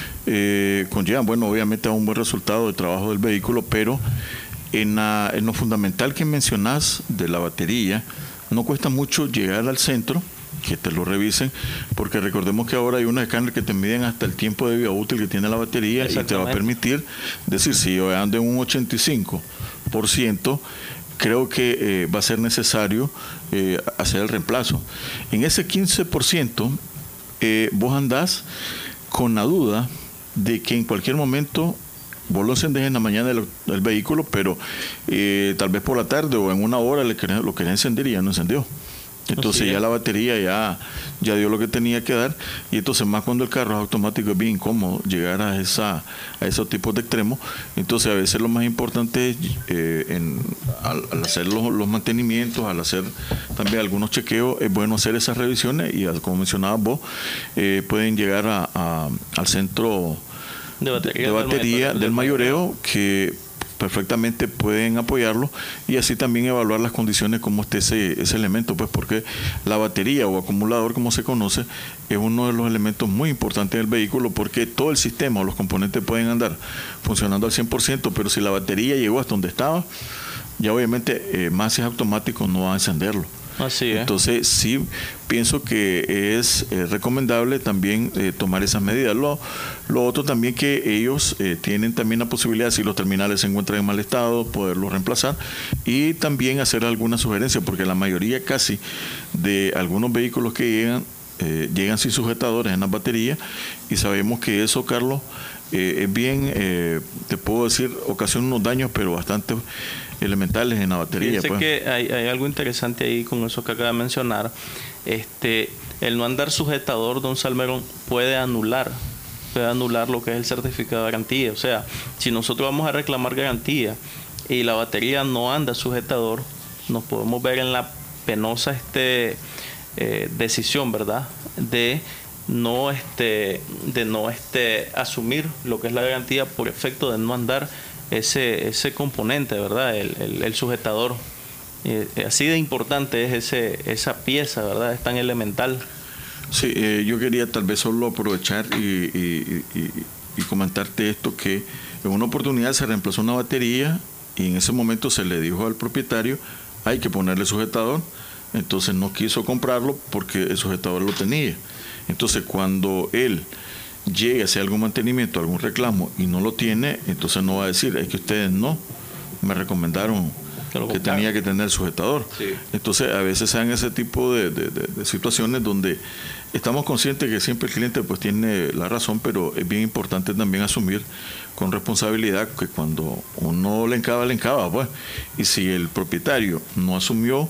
eh, conllevan, bueno, obviamente a un buen resultado de trabajo del vehículo, pero en, la, en lo fundamental que mencionás de la batería, no cuesta mucho llegar al centro, que te lo revisen, porque recordemos que ahora hay unos escáneres que te miden hasta el tiempo de vida útil que tiene la batería y te va a permitir decir, si yo ando en un ochenta y cinco por ciento, creo que eh, va a ser necesario eh, hacer el reemplazo. En ese quince por ciento, eh, vos andás con la duda de que en cualquier momento vos lo encendés en la mañana del, del vehículo, pero eh, tal vez por la tarde o en una hora le querés, lo querés encender y ya no encendió. Entonces ya la batería ya, ya dio lo que tenía que dar, y entonces más cuando el carro es automático es bien incómodo llegar a esa a esos tipos de extremos. Entonces a veces lo más importante es eh, en, al, al hacer los, los mantenimientos, al hacer también algunos chequeos, es bueno hacer esas revisiones, y como mencionabas vos, eh, pueden llegar a, a, al centro de batería, de batería del, del mayoreo, que perfectamente pueden apoyarlo, y así también evaluar las condiciones como esté ese, ese elemento, pues porque la batería o acumulador, como se conoce, es uno de los elementos muy importantes del vehículo, porque todo el sistema o los componentes pueden andar funcionando al cien por ciento, pero si la batería llegó hasta donde estaba, ya obviamente eh, más si es automático no va a encenderlo. Así es. Entonces sí pienso que es eh, recomendable también eh, tomar esas medidas. Lo, lo otro también, que ellos eh, tienen también la posibilidad, si los terminales se encuentran en mal estado, poderlos reemplazar, y también hacer alguna sugerencia, porque la mayoría casi de algunos vehículos que llegan eh, llegan sin sujetadores en las baterías, y sabemos que eso, Carlos, eh, es bien, eh, te puedo decir, ocasiona unos daños, pero bastante elementales en la batería. Fíjese pues. que hay, hay algo interesante ahí con eso que acaba de mencionar. Este, el no andar sujetador, don Salmerón, puede anular, puede anular lo que es el certificado de garantía. O sea, si nosotros vamos a reclamar garantía y la batería no anda sujetador, nos podemos ver en la penosa este, eh, decisión, ¿verdad?, de no este, de no este, asumir lo que es la garantía por efecto de no andar ese ese componente, ¿verdad?, el, el, el sujetador. Eh, así de importante es ese esa pieza, ¿verdad?, es tan elemental. Sí, eh, yo quería tal vez solo aprovechar y, y, y, y comentarte esto, que en una oportunidad se reemplazó una batería y en ese momento se le dijo al propietario, hay que ponerle sujetador. Entonces no quiso comprarlo porque el sujetador lo tenía. Entonces cuando él llegue a hacer algún mantenimiento, algún reclamo y no lo tiene, entonces no va a decir, es que ustedes no me recomendaron que, que tenía que tener sujetador. Sí. Entonces a veces se dan ese tipo de, de, de, de situaciones donde estamos conscientes que siempre el cliente pues tiene la razón, pero es bien importante también asumir con responsabilidad que cuando uno le encaba, le encaba, pues. Y si el propietario no asumió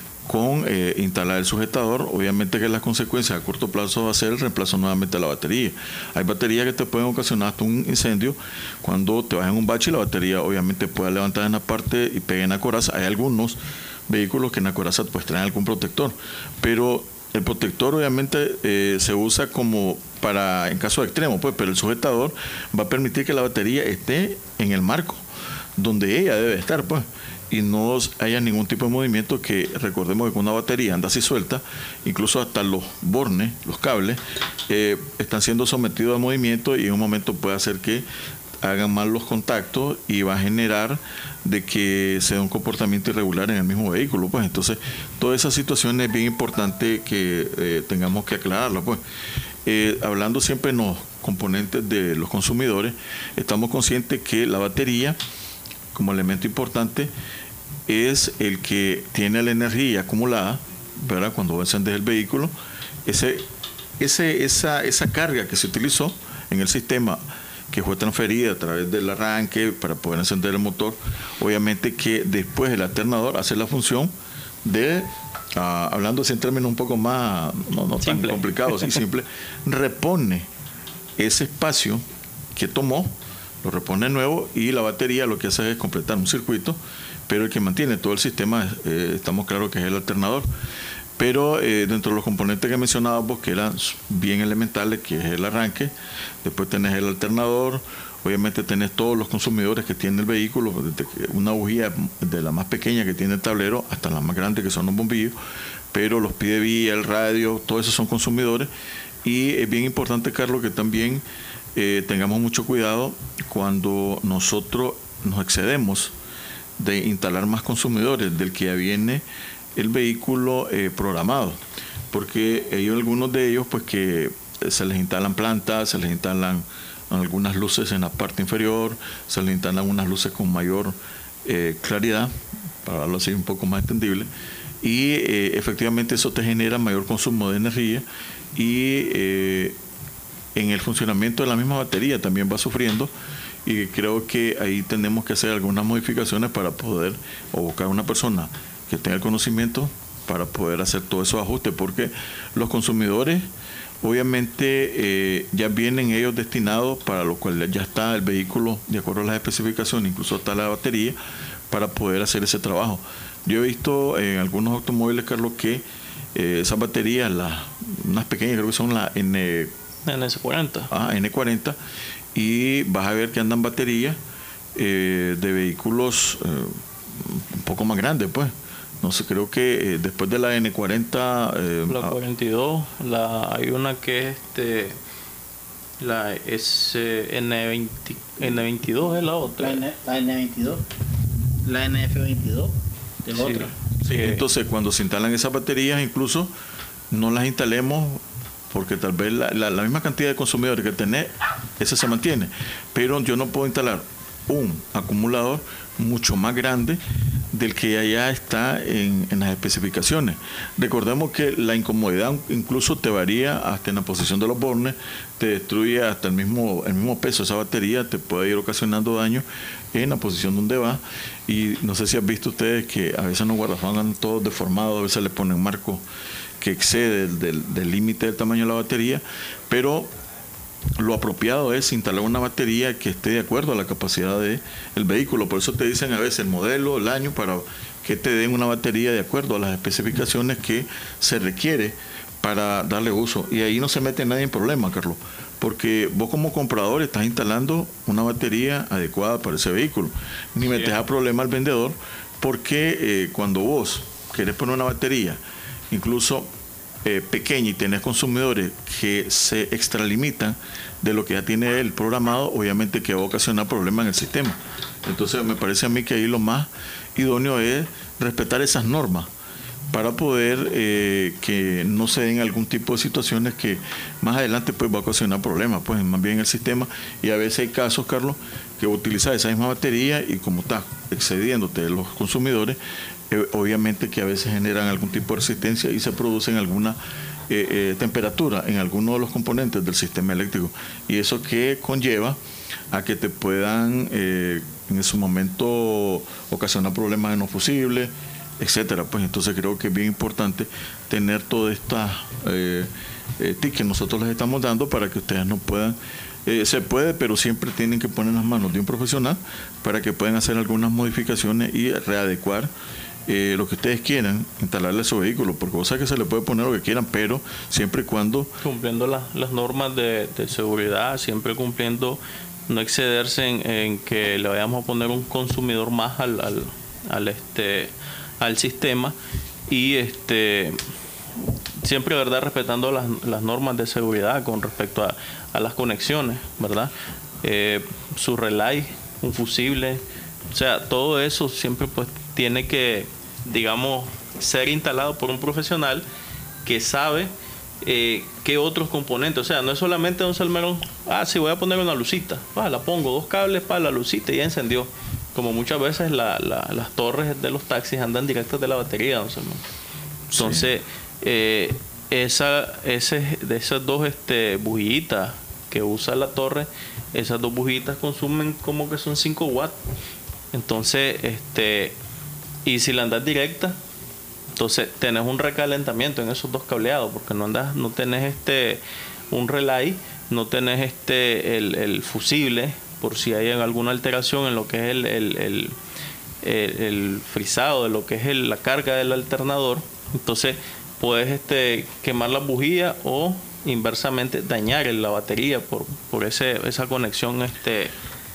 con eh, instalar el sujetador, obviamente que las consecuencias a corto plazo va a ser el reemplazo nuevamente de la batería. Hay baterías que te pueden ocasionar hasta un incendio cuando te vas en un bache y la batería obviamente puede levantar en la parte y pegar en la coraza. Hay algunos vehículos que en la coraza pues traen algún protector, pero el protector obviamente eh, se usa como para en caso de extremo, pues, pero el sujetador va a permitir que la batería esté en el marco donde ella debe estar, pues, y no haya ningún tipo de movimiento, que recordemos que con una batería anda así suelta, incluso hasta los bornes, los cables, eh, están siendo sometidos a movimiento y en un momento puede hacer que hagan mal los contactos y va a generar de que sea un comportamiento irregular en el mismo vehículo, pues. Entonces toda esa situación es bien importante que eh, tengamos que aclararla, pues. Eh, hablando siempre en los componentes de los consumidores, estamos conscientes que la batería como elemento importante es el que tiene la energía acumulada, ¿verdad?, cuando encendes el vehículo. Ese, ese, esa, esa carga que se utilizó en el sistema, que fue transferida a través del arranque para poder encender el motor, obviamente que después el alternador hace la función de, uh, hablando así en términos un poco más, no, no tan complicados y simple, repone ese espacio que tomó, lo repone nuevo, y la batería lo que hace es completar un circuito, pero el que mantiene todo el sistema, eh, estamos claros que es el alternador. Pero eh, dentro de los componentes que mencionabas vos, que eran bien elementales, que es el arranque, después tenés el alternador, obviamente tenés todos los consumidores que tiene el vehículo, desde una bujía de la más pequeña que tiene el tablero hasta la más grande que son los bombillos, pero los pie de vía, el radio, todos esos son consumidores. Y es bien importante, Carlos, que también eh, tengamos mucho cuidado cuando nosotros nos excedemos de instalar más consumidores del que ya viene el vehículo eh, programado, porque ellos, algunos de ellos, pues que se les instalan plantas, se les instalan algunas luces en la parte inferior, se les instalan unas luces con mayor eh, claridad, para hablarlo así un poco más entendible, y eh, efectivamente eso te genera mayor consumo de energía y eh, en el funcionamiento de la misma batería también va sufriendo, y creo que ahí tenemos que hacer algunas modificaciones para poder, o buscar una persona que tenga el conocimiento para poder hacer todos esos ajustes, porque los consumidores obviamente eh, ya vienen ellos destinados, para lo cual ya está el vehículo de acuerdo a las especificaciones, incluso está la batería para poder hacer ese trabajo. Yo he visto en algunos automóviles, Carlos, que eh, esas baterías, las unas pequeñas, creo que son las N S cuarenta, ah, N cuarenta, y vas a ver que andan baterías eh, de vehículos eh, un poco más grandes, pues. No sé, creo que eh, después de la N cuarenta... Eh, la cuarenta y dos, la, hay una que es este, la S N veinte, N veintidós es la otra. La, N, la N veintidós, la N F veintidós es sí, otra. Sí, entonces cuando se instalan esas baterías, incluso no las instalemos porque tal vez la, la, la misma cantidad de consumidores que tenés, esa se mantiene. Pero yo no puedo instalar un acumulador mucho más grande del que ya, ya está en, en las especificaciones. Recordemos que la incomodidad incluso te varía hasta en la posición de los bornes, te destruye hasta el mismo, el mismo peso de esa batería, te puede ir ocasionando daño en la posición donde va. Y no sé si han visto ustedes que a veces los guardafangas andan todos deformados, a veces le ponen marco que excede del límite del tamaño de la batería, pero lo apropiado es instalar una batería que esté de acuerdo a la capacidad del vehículo. Por eso te dicen a veces el modelo, el año, para que te den una batería de acuerdo a las especificaciones que se requiere para darle uso. Y ahí no se mete nadie en problema, Carlos, porque vos como comprador estás instalando una batería adecuada para ese vehículo. Ni metes a problema al vendedor, porque eh, cuando vos querés poner una batería, incluso Eh, pequeña, y tenés consumidores que se extralimitan de lo que ya tiene él programado, obviamente que va a ocasionar problemas en el sistema. Entonces me parece a mí que ahí lo más idóneo es respetar esas normas para poder eh, que no se den algún tipo de situaciones que más adelante pues va a ocasionar problemas, pues más bien en el sistema. Y a veces hay casos, Carlos, que utilizas esa misma batería y como estás excediéndote de los consumidores, eh, obviamente que a veces generan algún tipo de resistencia y se producen alguna eh, eh, temperatura en alguno de los componentes del sistema eléctrico. Y eso que conlleva a que te puedan eh, en su momento ocasionar problemas en los fusibles, etcétera. Pues entonces creo que es bien importante tener todas estas eh, eh, tips que nosotros les estamos dando para que ustedes no puedan, eh, se puede, pero siempre tienen que poner en las manos de un profesional para que puedan hacer algunas modificaciones y readecuar eh, lo que ustedes quieran instalarle a su vehículo, porque vos sabés que se le puede poner lo que quieran, pero siempre y cuando cumpliendo la, las normas de, de seguridad, siempre cumpliendo, no excederse en, en que le vayamos a poner un consumidor más al, al, al este al sistema, y este siempre, verdad, respetando las, las normas de seguridad con respecto a, a las conexiones, verdad, eh, su relay, un fusible, o sea, todo eso siempre pues tiene que, digamos, ser instalado por un profesional que sabe eh, qué otros componentes, o sea, no es solamente un salmerón, ah, sí, voy a poner una lucita, ah, la pongo, dos cables para la lucita y ya encendió. Como muchas veces la, la, las torres de los taxis andan directas de la batería, ¿no? Entonces, sí. eh, esa, ese, de esas dos este, bujíitas que usa la torre, esas dos bujíitas consumen como que son cinco watts. Entonces, este, y si la andas directa, entonces tenés un recalentamiento en esos dos cableados, porque no andas, no tenés este un relay, no tenés este el, el fusible, por si hay alguna alteración en lo que es el, el, el, el, el frisado de lo que es el, la carga del alternador, entonces puedes este, quemar la bujía o inversamente dañar la batería por, por ese, esa conexión este,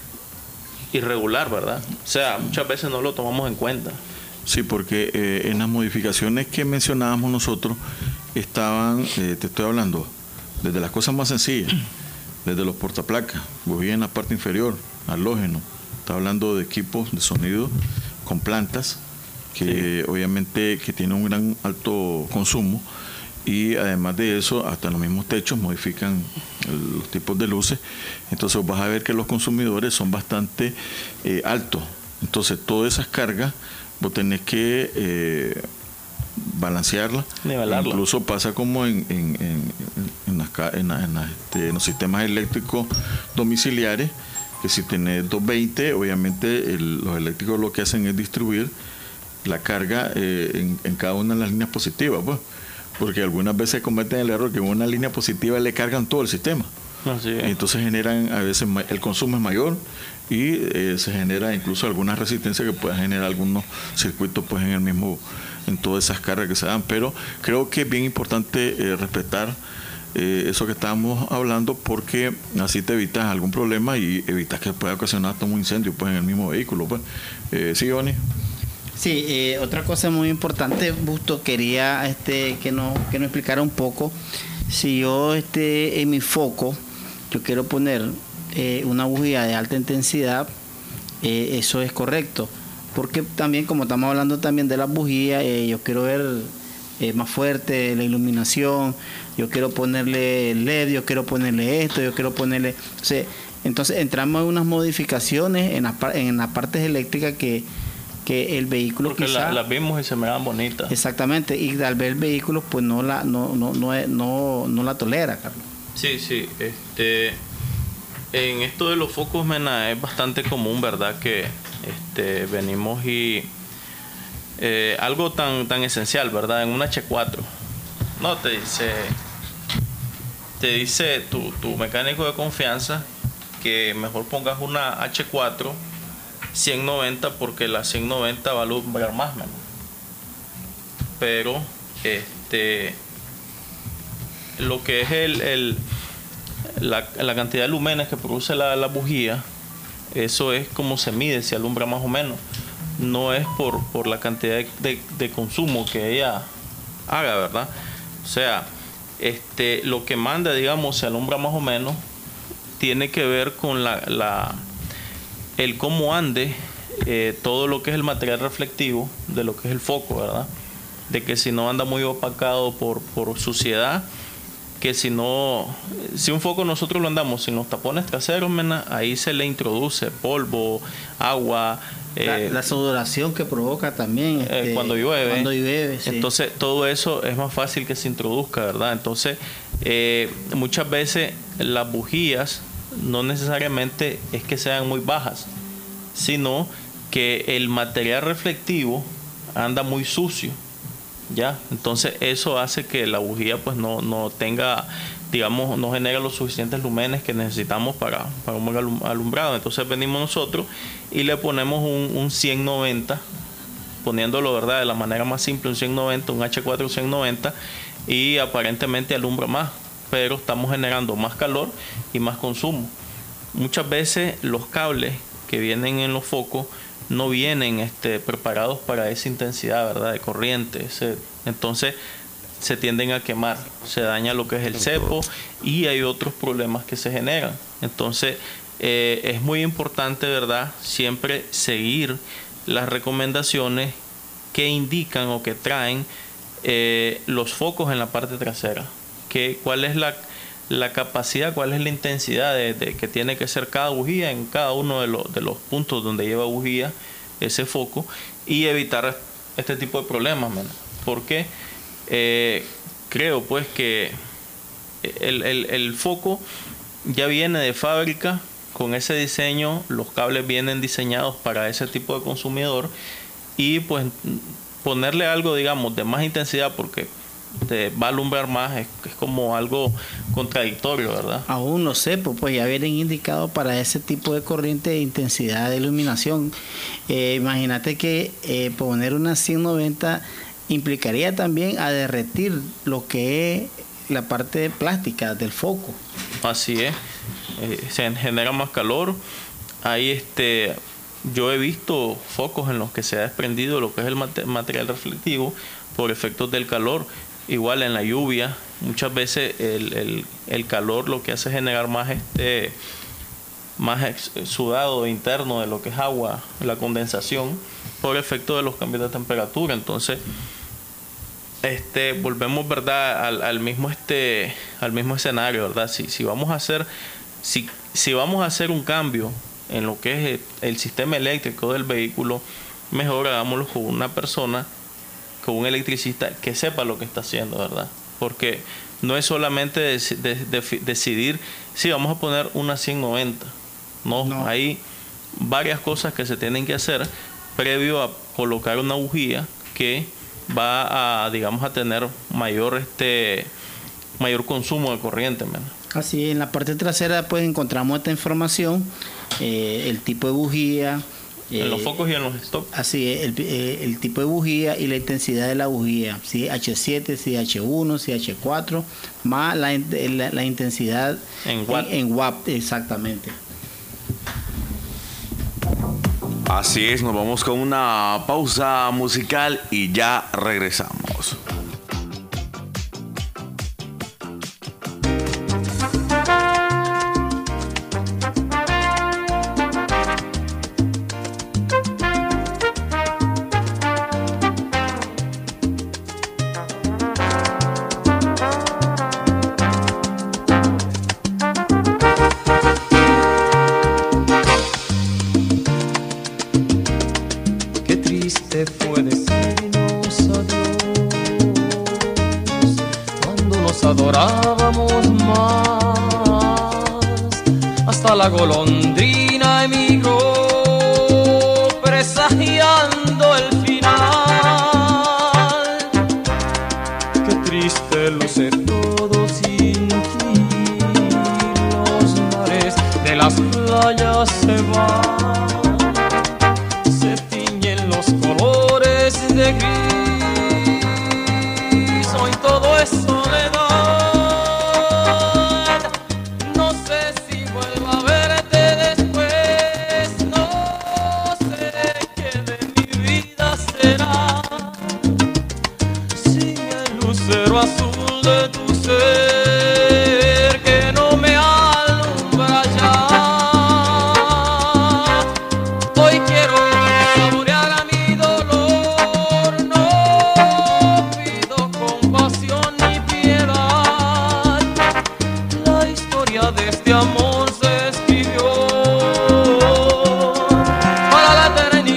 irregular, ¿verdad? O sea, muchas veces no lo tomamos en cuenta. Sí, porque eh, en las modificaciones que mencionábamos nosotros estaban, eh, te estoy hablando, desde las cosas más sencillas, desde los portaplacas, bujía en la parte inferior, halógeno, está hablando de equipos de sonido con plantas que sí. obviamente que tienen un gran alto consumo, y además de eso hasta los mismos techos modifican el, los tipos de luces, entonces vas a ver que los consumidores son bastante eh, altos, entonces todas esas cargas vos tenés que eh, balancearla, nivelarla. Incluso pasa como en, en, en, en, las, en, la, en, la, este, en los sistemas eléctricos domiciliares, que si tenés doscientos veinte, obviamente el, los eléctricos lo que hacen es distribuir la carga eh, en, en cada una de las líneas positivas, pues, porque algunas veces cometen el error que en una línea positiva le cargan todo el sistema. Así es. Y entonces generan, a veces el consumo es mayor y eh, se genera incluso alguna resistencia que pueda generar algunos circuitos pues en el mismo, en todas esas cargas que se dan. Pero creo que es bien importante eh, respetar eh, eso que estábamos hablando, porque así te evitas algún problema y evitas que pueda ocasionar hasta un incendio pues en el mismo vehículo. Pues. Eh, ¿Sí, Oni? Sí, eh, otra cosa muy importante, Busto, quería este, que nos que nos explicara un poco. Si yo este, en mi foco, yo quiero poner eh, una bujía de alta intensidad, eh, eso es correcto. Porque también, como estamos hablando también de las bujías, eh, yo quiero ver eh, más fuerte la iluminación, yo quiero ponerle L E D, yo quiero ponerle esto, yo quiero ponerle... O sea, entonces entramos en unas modificaciones en, la, en las partes eléctricas que... que el vehículo porque quizá, las la vimos y se me dan bonitas. Exactamente, y tal vez el vehículo pues no la no no no no, no la tolera, Carlos. Sí, sí, este en esto de los focos, mena, es bastante común, ¿verdad? Que este venimos y eh, algo tan tan esencial, ¿verdad? En un H cuatro, no te dice te dice tu, tu mecánico de confianza que mejor pongas una H cuatro ciento noventa, porque la ciento noventa va a alumbrar más, menos. Pero este lo que es el, el la, la cantidad de lúmenes que produce la, la bujía, eso es como se mide si alumbra más o menos, no es por, por la cantidad de, de, de consumo que ella haga, ¿verdad? O sea, este lo que manda, digamos, si alumbra más o menos, tiene que ver con la, la el cómo ande eh, todo lo que es el material reflectivo de lo que es el foco, ¿verdad? De que si no anda muy opacado por, por suciedad, que si no, si un foco nosotros lo andamos sin los tapones traseros, mena, ahí se le introduce polvo, agua. La, eh, la sudoración que provoca también este, eh, cuando llueve. Cuando llueve, sí. Entonces todo eso es más fácil que se introduzca, ¿verdad? Entonces eh, muchas veces las bujías no necesariamente es que sean muy bajas, sino que el material reflectivo anda muy sucio, ¿ya? Entonces eso hace que la bujía pues no, no tenga, digamos, no genere los suficientes lúmenes que necesitamos para, para un buen alumbrado. Entonces venimos nosotros y le ponemos un, un ciento noventa, poniéndolo, ¿verdad?, de la manera más simple, un ciento noventa, un H cuatro ciento noventa, y aparentemente alumbra más, pero estamos generando más calor y más consumo. Muchas veces los cables que vienen en los focos no vienen este, preparados para esa intensidad, ¿verdad?, de corriente. Ese, entonces se tienden a quemar, se daña lo que es el cepo y hay otros problemas que se generan. Entonces eh, es muy importante, ¿verdad?, siempre seguir las recomendaciones que indican o que traen eh, los focos en la parte trasera. Que, cuál es la, la capacidad, cuál es la intensidad de, de que tiene que ser cada bujía en cada uno de, los de los puntos donde lleva bujía ese foco, y evitar este tipo de problemas, man. Porque eh, creo pues que el, el, el foco ya viene de fábrica con ese diseño, los cables vienen diseñados para ese tipo de consumidor, y pues ponerle algo, digamos, de más intensidad, porque te va a alumbrar más, es, es como algo contradictorio, ¿verdad? Aún no sé, pues, pues ya vienen indicados para ese tipo de corriente de intensidad de iluminación. Eh, imagínate que eh, poner una ciento noventa implicaría también a derretir lo que es la parte plástica del foco. Así es, eh, se genera más calor. Ahí este, yo he visto focos en los que se ha desprendido lo que es el mate- material reflectivo por efectos del calor. Igual en la lluvia, muchas veces el, el, el calor lo que hace es generar más este más ex- sudado interno de lo que es agua, la condensación, por efecto de los cambios de temperatura. Entonces, este volvemos, ¿verdad?, al, al mismo este al mismo escenario, ¿verdad? Si, si vamos a hacer si, si vamos a hacer un cambio en lo que es el, el sistema eléctrico del vehículo, mejor hagámoslo con una persona, con un electricista que sepa lo que está haciendo, ¿verdad? Porque no es solamente de, de, de, decidir si vamos a poner una ciento noventa. No, no, hay varias cosas que se tienen que hacer previo a colocar una bujía que va a, digamos, a tener mayor este mayor consumo de corriente, ¿verdad? Así, en la parte trasera pues encontramos esta información, eh, el tipo de bujía, en eh, los focos y en los stop. Así es, el, eh, el tipo de bujía y la intensidad de la bujía, si H siete, si H uno, si H cuatro, más la, la, la intensidad en watt. En, en watt, exactamente. Así es, nos vamos con una pausa musical y ya regresamos. Fue decirnos adiós cuando nos adorábamos más. Hasta la golondrina emigró presagiando el final. Qué triste luce todo sin ti. Los mares de las playas se van. De gris, hoy todo es soledad. No sé si vuelvo a verte después, no sé qué de mi vida será sin el lucero azul de tu ser que no me alumbra ya. Hoy quiero saborear a mi dolor. De este amor se escribió para la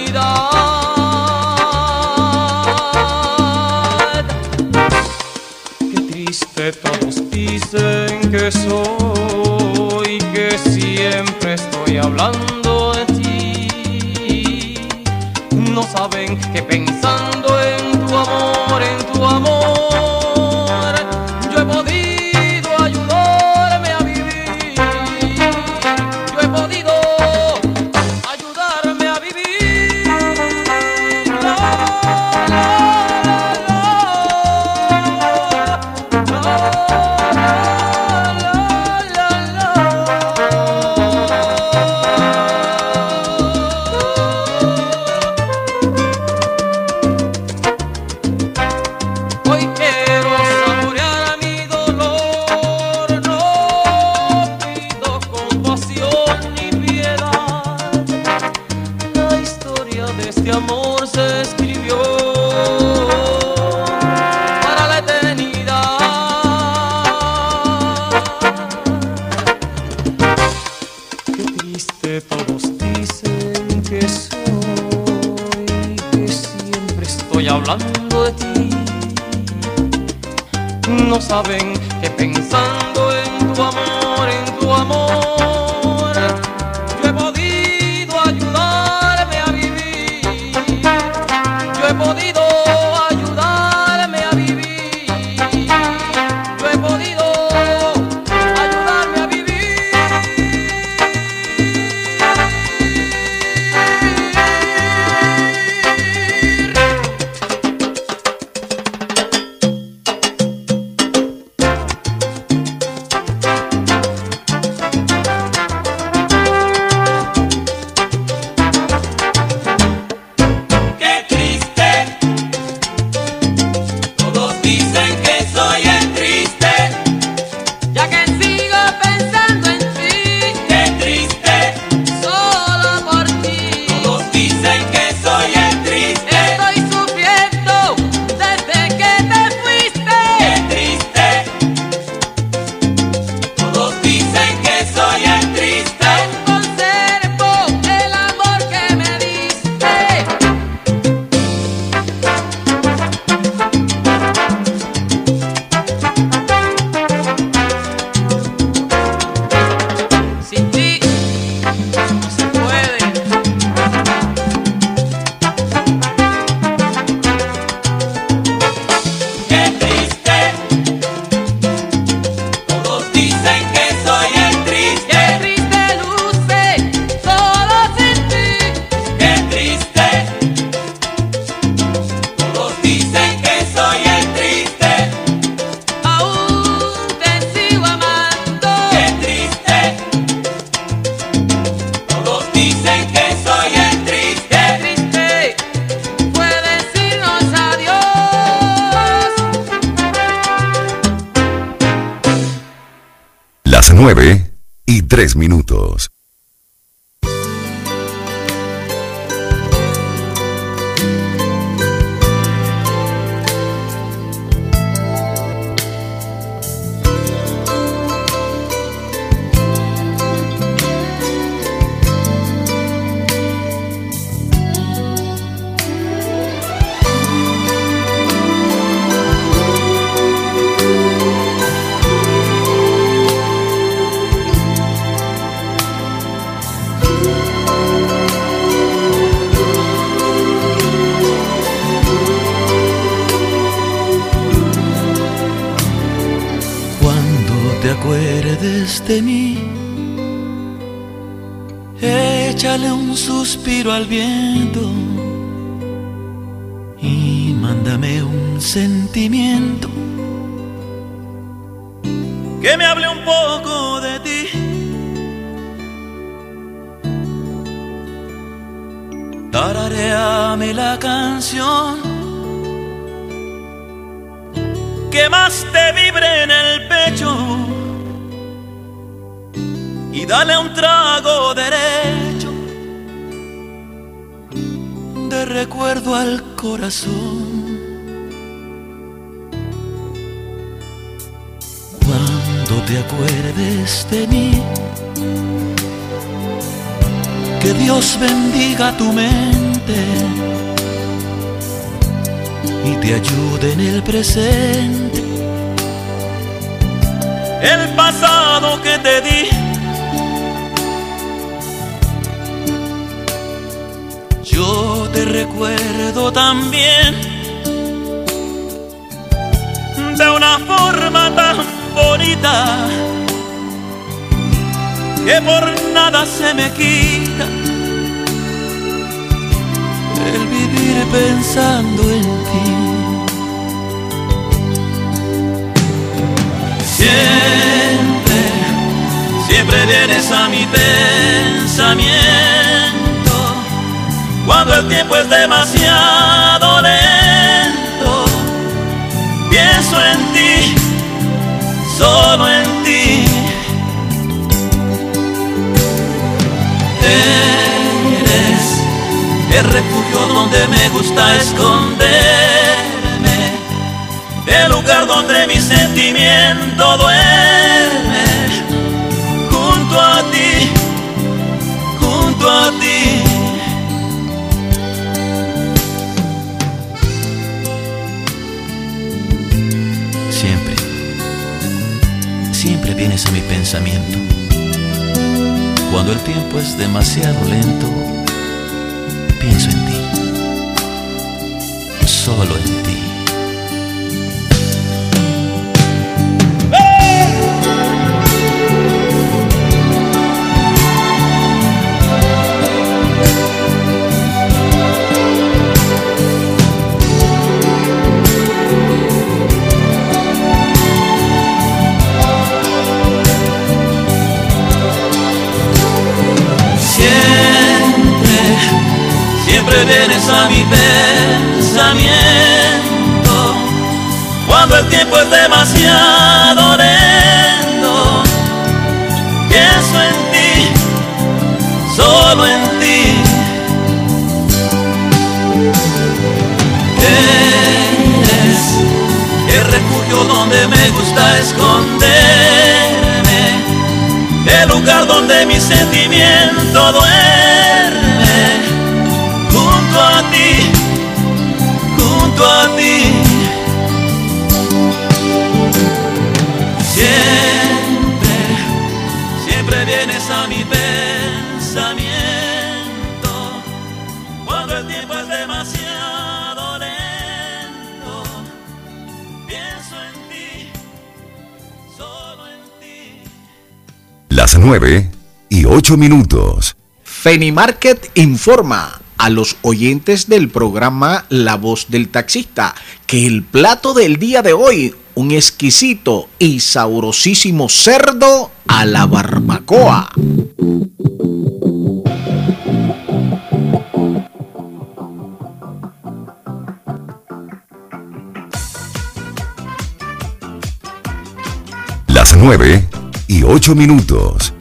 eternidad. Qué triste, todos dicen que soy, que siempre estoy hablando de ti. No saben que pensando en tu amor, en tu amor, yo he podido hablando de ti. No saben que pensando en tu amor, en tu amor, yo he podido ayudarme a vivir. Yo he podido ayudarme a vivir. Las nueve y tres minutos. De mí, échale un suspiro al viento y mándame un sentimiento que me hable un poco de ti. Tararéame la canción que más te vibre en el pecho y dale un trago derecho de recuerdo al corazón. Cuando te acuerdes de mí, que Dios bendiga tu mente y te ayude en el presente. El pasado que te di, yo te recuerdo también de una forma tan bonita que por nada se me quita el vivir pensando en ti. Siempre, siempre vienes a mi pensamiento cuando el tiempo es demasiado lento. Pienso en ti, solo en ti. Eres el refugio donde me gusta esconderme, el lugar donde mi sentimiento duerme. Junto a ti, junto a ti. Siempre, siempre vienes a mi pensamiento cuando el tiempo es demasiado lento. Pienso en ti, solo en ti. Siempre vienes a mi pensamiento cuando el tiempo es demasiado lento. Pienso en ti, solo en ti. Eres el refugio donde me gusta esconderme, el lugar donde mi sentimiento duerme. Junto a ti, junto a ti. Siempre, siempre vienes a mi pensamiento cuando el tiempo es demasiado lento. Pienso en ti, solo en ti. Las nueve y ocho minutos. Fenimarket informa a los oyentes del programa La Voz del Taxista que el plato del día de hoy, un exquisito y sabrosísimo cerdo a la barbacoa. Las nueve y y ocho minutos.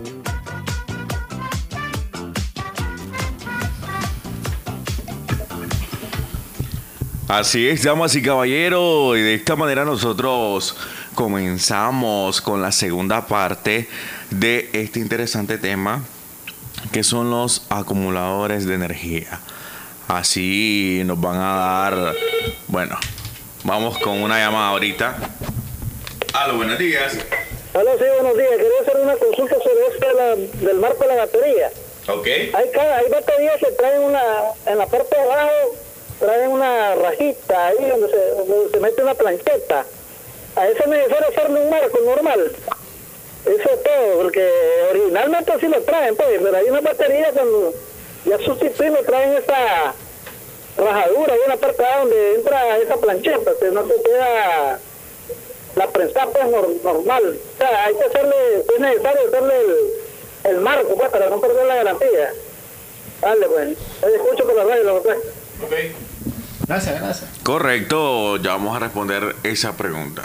Así es, damas y caballeros, y de esta manera nosotros comenzamos con la segunda parte de este interesante tema, que son los acumuladores de energía. Así nos van a dar, bueno, vamos con una llamada ahorita. Aló, buenos días. Hola, sí, buenos días. Quería hacer una consulta sobre esto de la, del marco de la batería. Ok. Hay, cada, hay baterías que traen una, en la parte de abajo, traen una rajita ahí donde se, donde se mete una plancheta. A eso es necesario hacerle un marco normal. Eso es todo, porque originalmente sí lo traen, pues, pero hay una batería cuando ya sustituyen, traen esa rajadura, hay una parte de abajo donde entra esa plancheta, que no se queda la prensa pues normal. O sea, hay que hacerle, es necesario hacerle el, el marco, pues, para no perder la garantía. Dale, pues, ahí escucho por la radio, lo que sea. Ok. Gracias, gracias. Correcto, ya vamos a responder esa pregunta.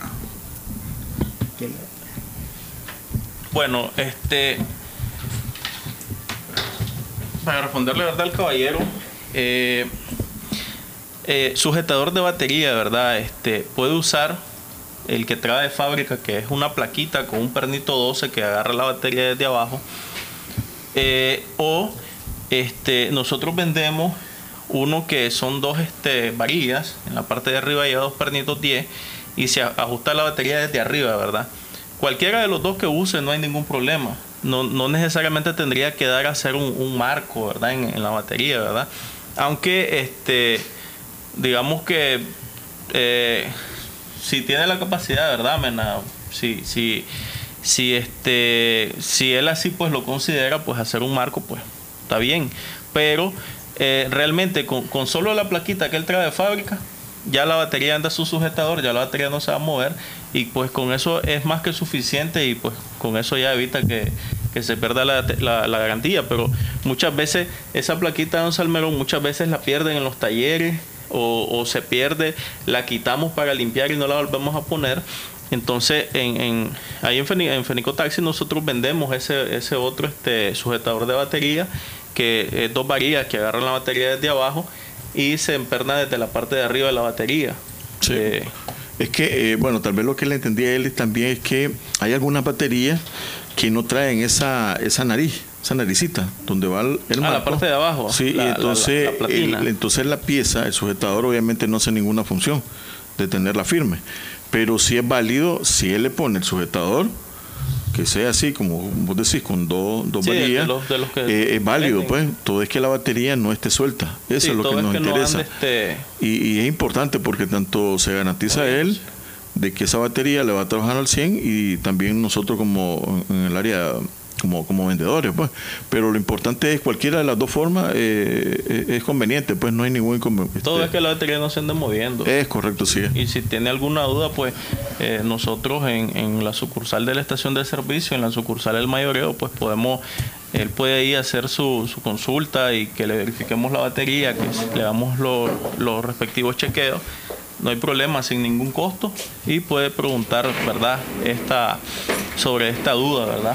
Bueno, este, para responderle verdad al caballero, eh, eh, sujetador de batería, verdad, este, puede usar el que trae de fábrica, que es una plaquita con un pernito doce que agarra la batería desde abajo, eh, o este, nosotros vendemos uno que son dos este, varillas, en la parte de arriba hay dos pernitos diez y se ajusta la batería desde arriba, verdad. Cualquiera de los dos que use no hay ningún problema. No, no necesariamente tendría que dar a hacer un, un marco, ¿verdad? En, en la batería, ¿verdad? Aunque, este, digamos que eh, si tiene la capacidad, ¿verdad, Mena? Si, si, si, este, si él así pues lo considera, pues hacer un marco, pues está bien. Pero eh, realmente con, con solo la plaquita que él trae de fábrica, ya la batería anda su sujetador, ya la batería no se va a mover y pues con eso es más que suficiente y pues con eso ya evita que, que se pierda la, la, la garantía. Pero muchas veces esa plaquita de Don Salmerón, muchas veces la pierden en los talleres o, o se pierde, la quitamos para limpiar y no la volvemos a poner. Entonces en, en, ahí en, Fenico, en Fenico Taxi nosotros vendemos ese, ese otro este, sujetador de batería, que es dos varillas que agarran la batería desde abajo y se emperna desde la parte de arriba de la batería. Sí. Eh, es que, eh, bueno, tal vez lo que le entendí a él también es que hay algunas baterías que no traen esa, esa nariz, esa naricita, donde va el, el ah, marco. la parte de abajo. Sí, la, y entonces, la, la, la platina. el, entonces la pieza, el sujetador obviamente no hace ninguna función de tenerla firme. Pero sí es válido, si él le pone el sujetador, que sea así, como vos decís, con dos, dos sí, varillas, de los, de los que eh, es válido, venden. Pues. Todo es que la batería no esté suelta. Eso sí, es lo que nos es que interesa. No ande este... y, y es importante porque tanto se garantiza a él de que esa batería le va a trabajar al cien y también nosotros como en el área como, como vendedores, pues. Pero lo importante es cualquiera de las dos formas eh, es conveniente, pues no hay ningún inconveniente. Todo es que la batería no se ande moviendo. Es correcto, sí. Y si tiene alguna duda, pues eh, nosotros en, en la sucursal de la estación de servicio, en la sucursal del mayoreo, pues podemos, él puede ir a hacer su, su consulta y que le verifiquemos la batería, que le damos lo, los respectivos chequeos. No hay problema, sin ningún costo, y puede preguntar, ¿verdad?, esta, sobre esta duda, ¿verdad?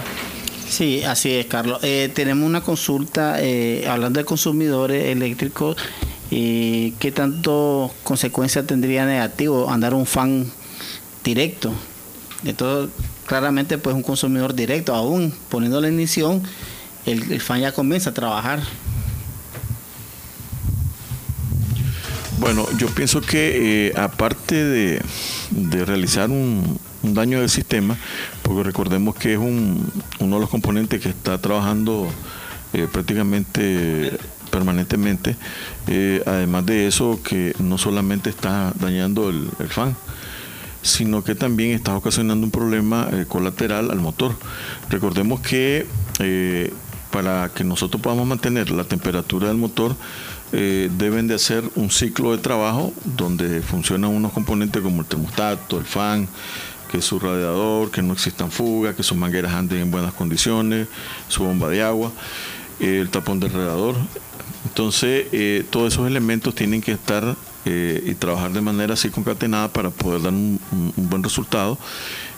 Sí, así es, Carlos. Eh, tenemos una consulta eh, hablando de consumidores eléctricos. Eh, ¿Qué tanto consecuencia tendría negativo andar un fan directo? Entonces, claramente, pues un consumidor directo, aún poniendo la ignición, el, el fan ya comienza a trabajar. Bueno, yo pienso que eh, aparte de, de realizar un, un daño del sistema, porque recordemos que es un, uno de los componentes que está trabajando eh, prácticamente permanentemente, eh, además de eso que no solamente está dañando el, el fan, sino que también está ocasionando un problema eh, colateral al motor. Recordemos que eh, para que nosotros podamos mantener la temperatura del motor, Eh, deben de hacer un ciclo de trabajo donde funcionan unos componentes como el termostato, el fan, que es su radiador, que no existan fugas, que sus mangueras anden en buenas condiciones, su bomba de agua, eh, el tapón del radiador. Entonces, eh, todos esos elementos tienen que estar eh, y trabajar de manera así concatenada para poder dar un, un, un buen resultado.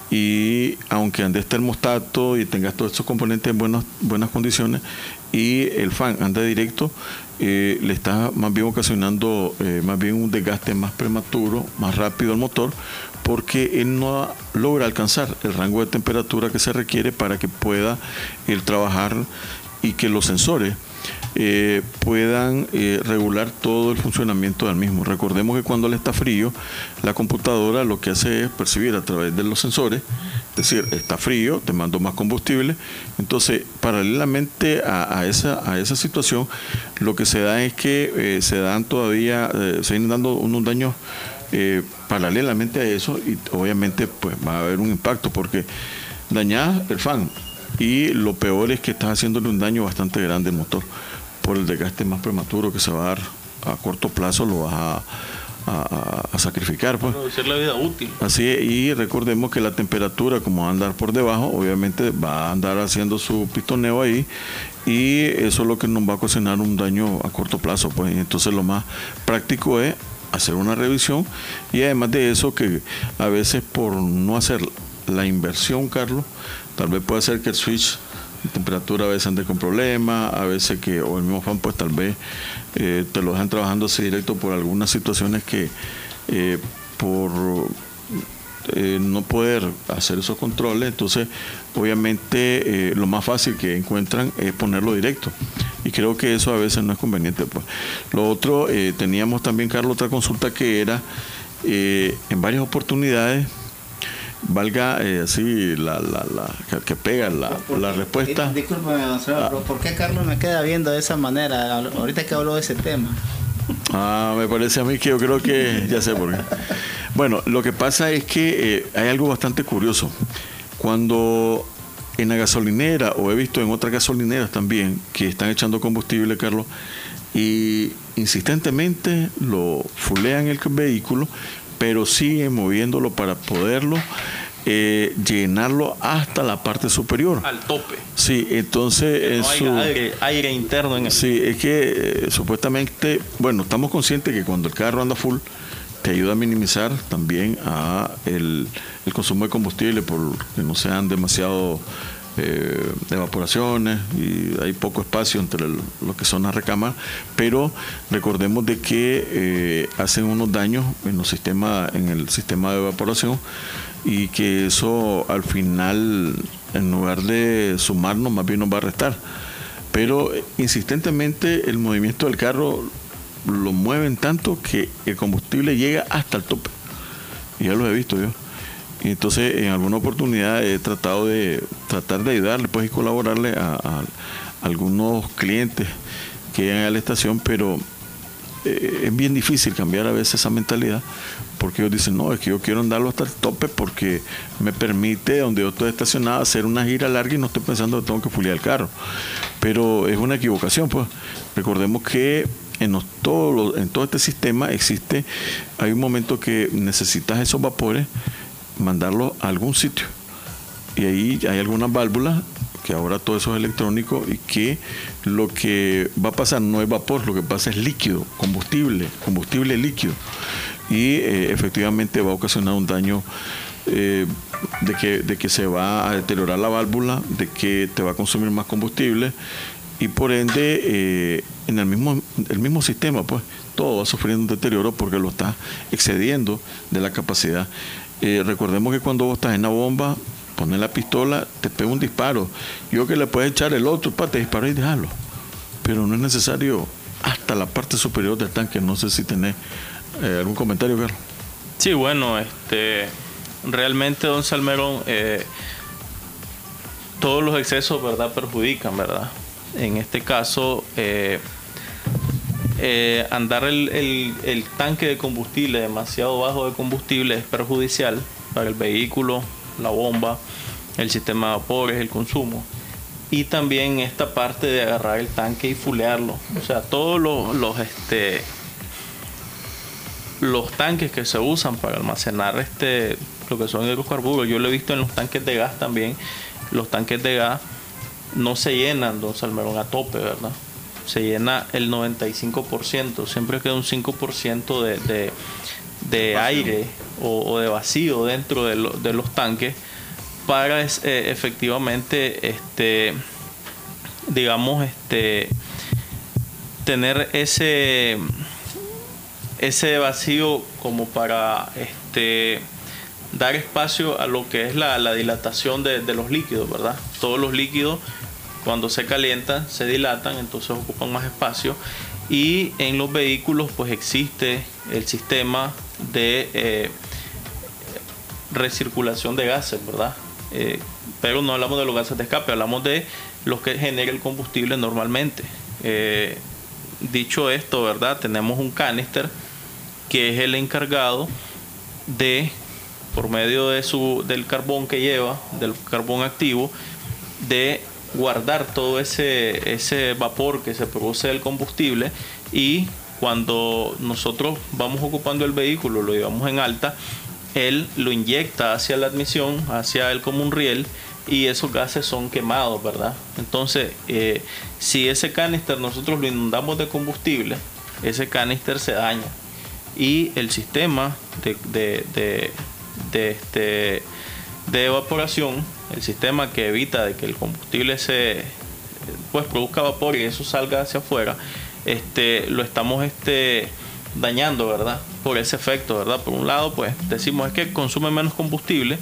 y aunque andes termostato y tengas todos estos componentes en buenas, buenas condiciones y el fan anda directo, eh, le está más bien ocasionando eh, más bien un desgaste más prematuro, más rápido al motor, porque él no logra alcanzar el rango de temperatura que se requiere para que pueda él trabajar y que los sensores eh, puedan eh, regular todo el funcionamiento del mismo. Recordemos que cuando él está frío, la computadora lo que hace es percibir a través de los sensores, es decir, está frío, te mando más combustible. Entonces, paralelamente a, a, esa, a esa situación, lo que se da es que eh, se dan todavía, eh, se vienen dando unos daños eh, paralelamente a eso, y obviamente pues va a haber un impacto porque dañás el fan. Y lo peor es que estás haciéndole un daño bastante grande al motor por el desgaste más prematuro que se va a dar a corto plazo, lo vas a, a, a sacrificar, pues. Reducir la vida útil. Así es, y recordemos que la temperatura, como va a andar por debajo, obviamente va a andar haciendo su pistoneo ahí, y eso es lo que nos va a ocasionar un daño a corto plazo, pues. Entonces lo más práctico es hacer una revisión, y además de eso, que a veces por no hacer la inversión, Carlos, tal vez puede ser que el switch de temperatura a veces ande con problemas, a veces que, o el mismo fan, pues tal vez eh, te lo dejan trabajando así directo por algunas situaciones que eh, por eh, no poder hacer esos controles, entonces obviamente eh, lo más fácil que encuentran es ponerlo directo, y creo que eso a veces no es conveniente, pues. Lo otro, eh, teníamos también, Carlos, otra consulta que era eh, en varias oportunidades, valga eh, así la, la, la que, que pega la, la respuesta. Discúlpame, ah. ¿por qué Carlos me queda viendo de esa manera ahorita que hablo de ese tema? Ah, me parece a mí que yo creo que ya sé por qué. Bueno, lo que pasa es que eh, hay algo bastante curioso. Cuando en la gasolinera, o he visto en otras gasolineras también, que están echando combustible, Carlos, y insistentemente lo fulean el vehículo, pero siguen moviéndolo para poderlo eh, llenarlo hasta la parte superior. Al tope. Sí, entonces... No hay su, aire, aire interno en el... Sí, es que eh, supuestamente, bueno, estamos conscientes que cuando el carro anda full, te ayuda a minimizar también a el, el consumo de combustible, por que no sean demasiado eh, evaporaciones y hay poco espacio entre el, lo que son las recámaras, pero recordemos de que eh, hacen unos daños en los sistemas, en el sistema de evaporación, y que eso al final, en lugar de sumarnos, más bien nos va a restar. Pero insistentemente el movimiento del carro lo mueven tanto que el combustible llega hasta el tope, y ya lo he visto yo. Y entonces en alguna oportunidad he tratado de tratar de ayudarle, pues, y colaborarle a, a, a algunos clientes que llegan a la estación, pero eh, es bien difícil cambiar a veces esa mentalidad, porque ellos dicen, no, es que yo quiero andarlo hasta el tope porque me permite, donde yo estoy estacionado, hacer una gira larga y no estoy pensando que tengo que fulear el carro. Pero es una equivocación, pues. Recordemos que en, los, todos los, en todo este sistema existe, hay un momento que necesitas esos vapores, mandarlos a algún sitio, y ahí hay algunas válvulas, que ahora todo eso es electrónico, y que lo que va a pasar no es vapor, lo que pasa es líquido, combustible, combustible líquido, y eh, efectivamente va a ocasionar un daño eh, de, que, de que se va a deteriorar la válvula, de que te va a consumir más combustible, y por ende eh, en el mismo, el mismo sistema, pues todo va sufriendo un deterioro porque lo está excediendo de la capacidad. Eh, recordemos que cuando vos estás en la bomba, pones la pistola, te pega un disparo. Yo que le puedes echar el otro, para te disparar y dejarlo. Pero no es necesario hasta la parte superior del tanque. No sé si tenés eh, algún comentario, Carlos. Sí, bueno, este, realmente, don Salmerón, eh, todos los excesos, ¿verdad?, perjudican, ¿verdad? En este caso, eh, Eh, andar el, el, el tanque de combustible demasiado bajo de combustible es perjudicial para el vehículo, la bomba, el sistema de vapores, el consumo, y también esta parte de agarrar el tanque y fulearlo. O sea, todos los, los este los tanques que se usan para almacenar este lo que son hidrocarburos, yo lo he visto en los tanques de gas también. Los tanques de gas no se llenan, don Salmerón, a tope, ¿verdad? Se llena el noventa y cinco por ciento, siempre queda un cinco por ciento de, de, de aire o, o de vacío dentro de, lo, de los tanques, para eh, efectivamente este digamos este tener ese ese vacío como para este dar espacio a lo que es la, la dilatación de, de los líquidos, ¿verdad? Todos los líquidos cuando se calientan se dilatan, entonces ocupan más espacio, y en los vehículos pues existe el sistema de eh, recirculación de gases, ¿verdad? Eh, pero no hablamos de los gases de escape, hablamos de los que genera el combustible normalmente. Eh, dicho esto, ¿verdad? Tenemos un canister que es el encargado de, por medio de su del carbón que lleva, del carbón activo, de guardar todo ese ese vapor que se produce del combustible, y cuando nosotros vamos ocupando el vehículo, lo llevamos en alta, él lo inyecta hacia la admisión, hacia el común riel, y esos gases son quemados, ¿verdad? Entonces, eh, si ese canister nosotros lo inundamos de combustible, ese canister se daña, y el sistema de, de, de, de, este, de evaporación, el sistema que evita de que el combustible se pues produzca vapor y eso salga hacia afuera, este, lo estamos este, dañando, ¿verdad? Por ese efecto, ¿verdad? Por un lado, pues decimos es que consume menos combustible,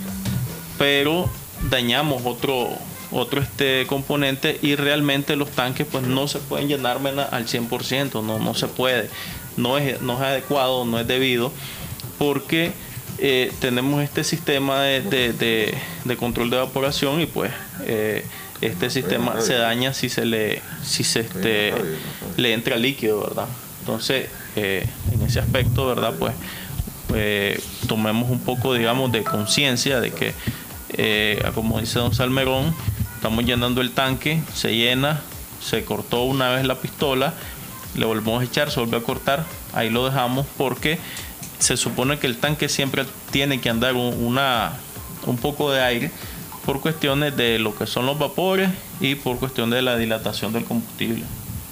pero dañamos otro otro este componente, y realmente los tanques pues no se pueden llenar al cien por ciento, no, no se puede, no es, no es adecuado, no es debido, porque eh, tenemos este sistema de, de, de, de control de evaporación, y pues eh, este sistema se daña si se le si se este le entra líquido, ¿verdad? Entonces eh, en ese aspecto, ¿verdad? Pues eh, tomemos un poco, digamos, de conciencia de que eh, como dice don Salmerón, estamos llenando el tanque, se llena, se cortó una vez la pistola, le volvemos a echar, se vuelve a cortar, ahí lo dejamos, porque se supone que el tanque siempre tiene que andar un, una, un poco de aire por cuestiones de lo que son los vapores y por cuestión de la dilatación del combustible.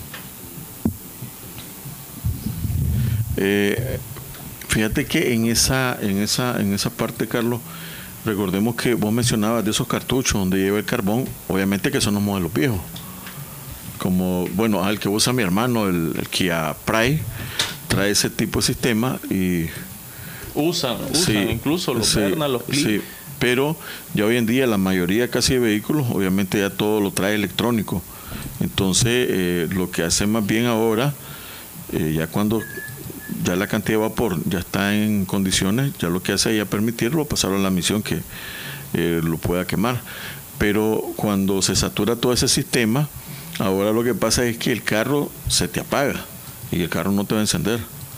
Eh, fíjate que en esa, en esa, en esa parte, Carlos, recordemos que vos mencionabas de esos cartuchos donde lleva el carbón, obviamente que son los modelos viejos. Como, bueno, al que usa mi hermano, el, el Kia Pride, trae ese tipo de sistema y usan, usan sí, incluso los sí, Berna, los Pli. sí, pero ya hoy en día la mayoría casi de vehículos, obviamente ya todo lo trae electrónico. Entonces, eh, lo que hace más bien ahora, eh, ya cuando ya la cantidad de vapor ya está en condiciones, ya lo que hace es ya permitirlo, pasarlo a la misión que eh, lo pueda quemar. Pero cuando se satura todo ese sistema, ahora lo que pasa es que el carro se te apaga y el carro no te va a encender.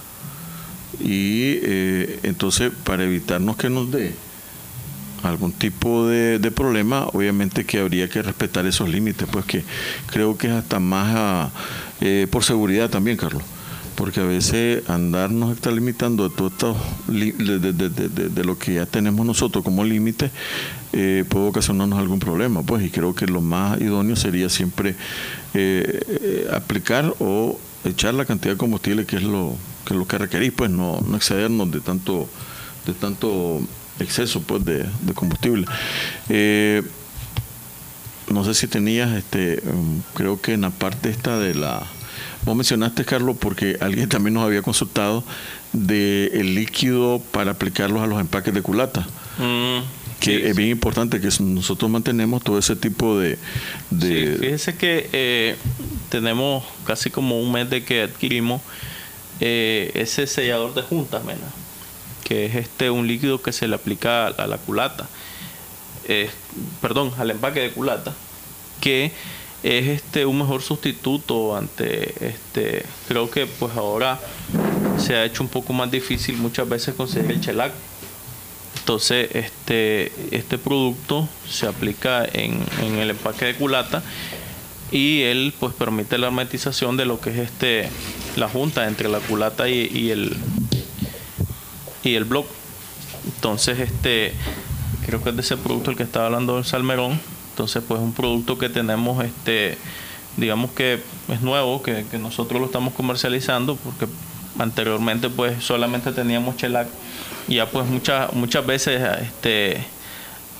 Y eh, entonces, para evitarnos que nos dé algún tipo de, de problema, obviamente que habría que respetar esos límites, pues que creo que es hasta más eh, por seguridad también, Carlos, porque a veces andarnos está limitando de todo esto, de, de, de, de, de lo que ya tenemos nosotros como límite, eh, puede ocasionarnos algún problema, pues, y creo que lo más idóneo sería siempre eh, eh, aplicar o echar la cantidad de combustible que es lo que es lo que requerís, pues no, no excedernos de tanto de tanto exceso, pues, de, de combustible. Eh, no sé si tenías, este, creo que en la parte esta de la, vos mencionaste, Carlos, porque alguien también nos había consultado de el líquido para aplicarlos a los empaques de culata. Mm, que sí, es bien importante que nosotros mantenemos todo ese tipo de... de sí, fíjese que eh, tenemos casi como un mes de que adquirimos eh, ese sellador de juntas, ¿verdad? Que es este un líquido que se le aplica a la culata, eh, perdón, al empaque de culata, que es este un mejor sustituto ante este, creo que pues ahora se ha hecho un poco más difícil muchas veces conseguir el shellac. Entonces este este producto se aplica en, en el empaque de culata, y él pues permite la hermetización de lo que es este la junta entre la culata y, y el y el block. Entonces este creo que es de ese producto el que estaba hablando el Salmerón. Entonces pues es un producto que tenemos, este digamos que es nuevo, que, que nosotros lo estamos comercializando, porque anteriormente pues solamente teníamos shellac, y ya pues muchas muchas veces este